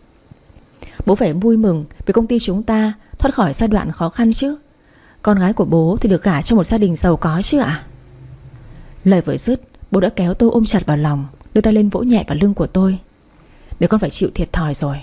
Bố phải vui mừng vì công ty chúng ta thoát khỏi giai đoạn khó khăn chứ. Con gái của bố thì được gả cho một gia đình giàu có chứ ạ. Lời vừa dứt, bố đã kéo tôi ôm chặt vào lòng, đưa tay lên vỗ nhẹ vào lưng của tôi. Để con phải chịu thiệt thòi rồi.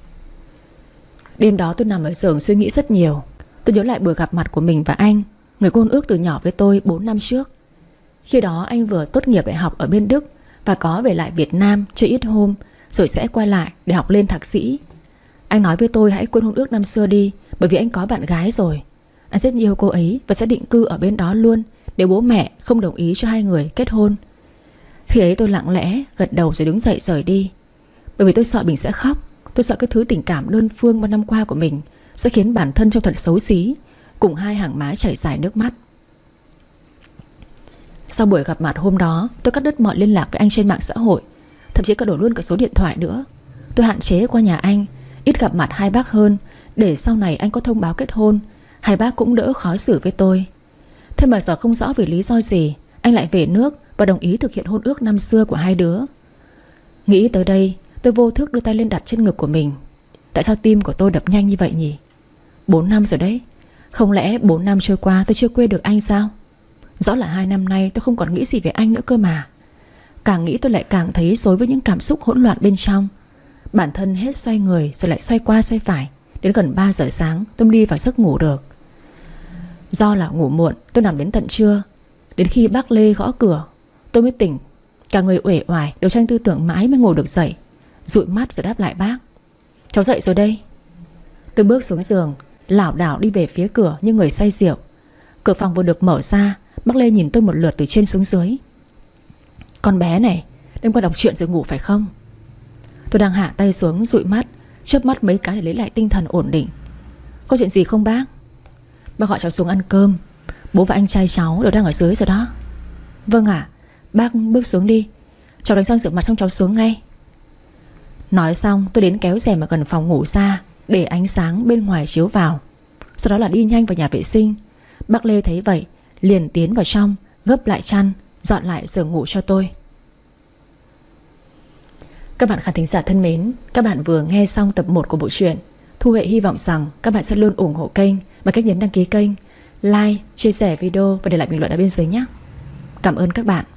Đêm đó tôi nằm ở giường suy nghĩ rất nhiều. Tôi nhớ lại buổi gặp mặt của mình và anh, người cô hôn ước từ nhỏ với tôi bốn năm trước. Khi đó anh vừa tốt nghiệp đại học ở bên Đức và có về lại Việt Nam chơi ít hôm, rồi sẽ quay lại để học lên thạc sĩ. Anh nói với tôi hãy quên hôn ước năm xưa đi, bởi vì anh có bạn gái rồi. Anh rất yêu cô ấy và sẽ định cư ở bên đó luôn, nếu bố mẹ không đồng ý cho hai người kết hôn. Khi ấy tôi lặng lẽ gật đầu rồi đứng dậy rời đi. Bởi vì tôi sợ mình sẽ khóc. Tôi sợ cái thứ tình cảm đơn phương bao năm qua của mình sẽ khiến bản thân trông thật xấu xí, cùng hai hàng má chảy dài nước mắt. Sau buổi gặp mặt hôm đó, tôi cắt đứt mọi liên lạc với anh trên mạng xã hội, thậm chí cả đổi luôn cả số điện thoại nữa. Tôi hạn chế qua nhà anh, ít gặp mặt hai bác hơn, để sau này anh có thông báo kết hôn, hai bác cũng đỡ khó xử với tôi. Thế mà giờ không rõ vì lý do gì anh lại về nước và đồng ý thực hiện hôn ước năm xưa của hai đứa. Nghĩ tới đây, tôi vô thức đưa tay lên đặt trên ngực của mình. Tại sao tim của tôi đập nhanh như vậy nhỉ? Bốn năm rồi đấy. Không lẽ bốn năm trôi qua tôi chưa quên được anh sao? Rõ là hai năm nay tôi không còn nghĩ gì về anh nữa cơ mà. Càng nghĩ tôi lại càng thấy rối với những cảm xúc hỗn loạn bên trong. Bản thân hết xoay người rồi lại xoay qua xoay phải. Đến gần ba giờ sáng tôi đi vào giấc ngủ được. Do là ngủ muộn, tôi nằm đến tận trưa. Đến khi bác Lê gõ cửa, tôi mới tỉnh. Cả người uể oải, đầu tranh tư tưởng mãi mới ngồi được dậy. Dụi mắt rồi đáp lại bác. Cháu dậy rồi đây. Tôi bước xuống giường, lảo đảo đi về phía cửa như người say rượu. Cửa phòng vừa được mở ra, bác Lê nhìn tôi một lượt từ trên xuống dưới. Con bé này, đêm qua đọc truyện rồi ngủ phải không? Tôi đang hạ tay xuống dụi mắt, chớp mắt mấy cái để lấy lại tinh thần ổn định. Có chuyện gì không bác? Bác gọi cháu xuống ăn cơm. Bố và anh trai cháu đều đang ở dưới rồi đó. Vâng ạ, bác bước xuống đi. Cháu đánh răng rửa mặt xong cháu xuống ngay. Nói xong tôi đến kéo rèm ở gần phòng ngủ ra, để ánh sáng bên ngoài chiếu vào. Sau đó là đi nhanh vào nhà vệ sinh. Bác Lê thấy vậy liền tiến vào trong, gấp lại chăn, dọn lại giường ngủ cho tôi. Các bạn khán thính giả thân mến, các bạn vừa nghe xong tập một của bộ truyện. Thu Huệ hy vọng rằng các bạn sẽ luôn ủng hộ kênh bằng cách nhấn đăng ký kênh, like, chia sẻ video và để lại bình luận ở bên dưới nhé. Cảm ơn các bạn.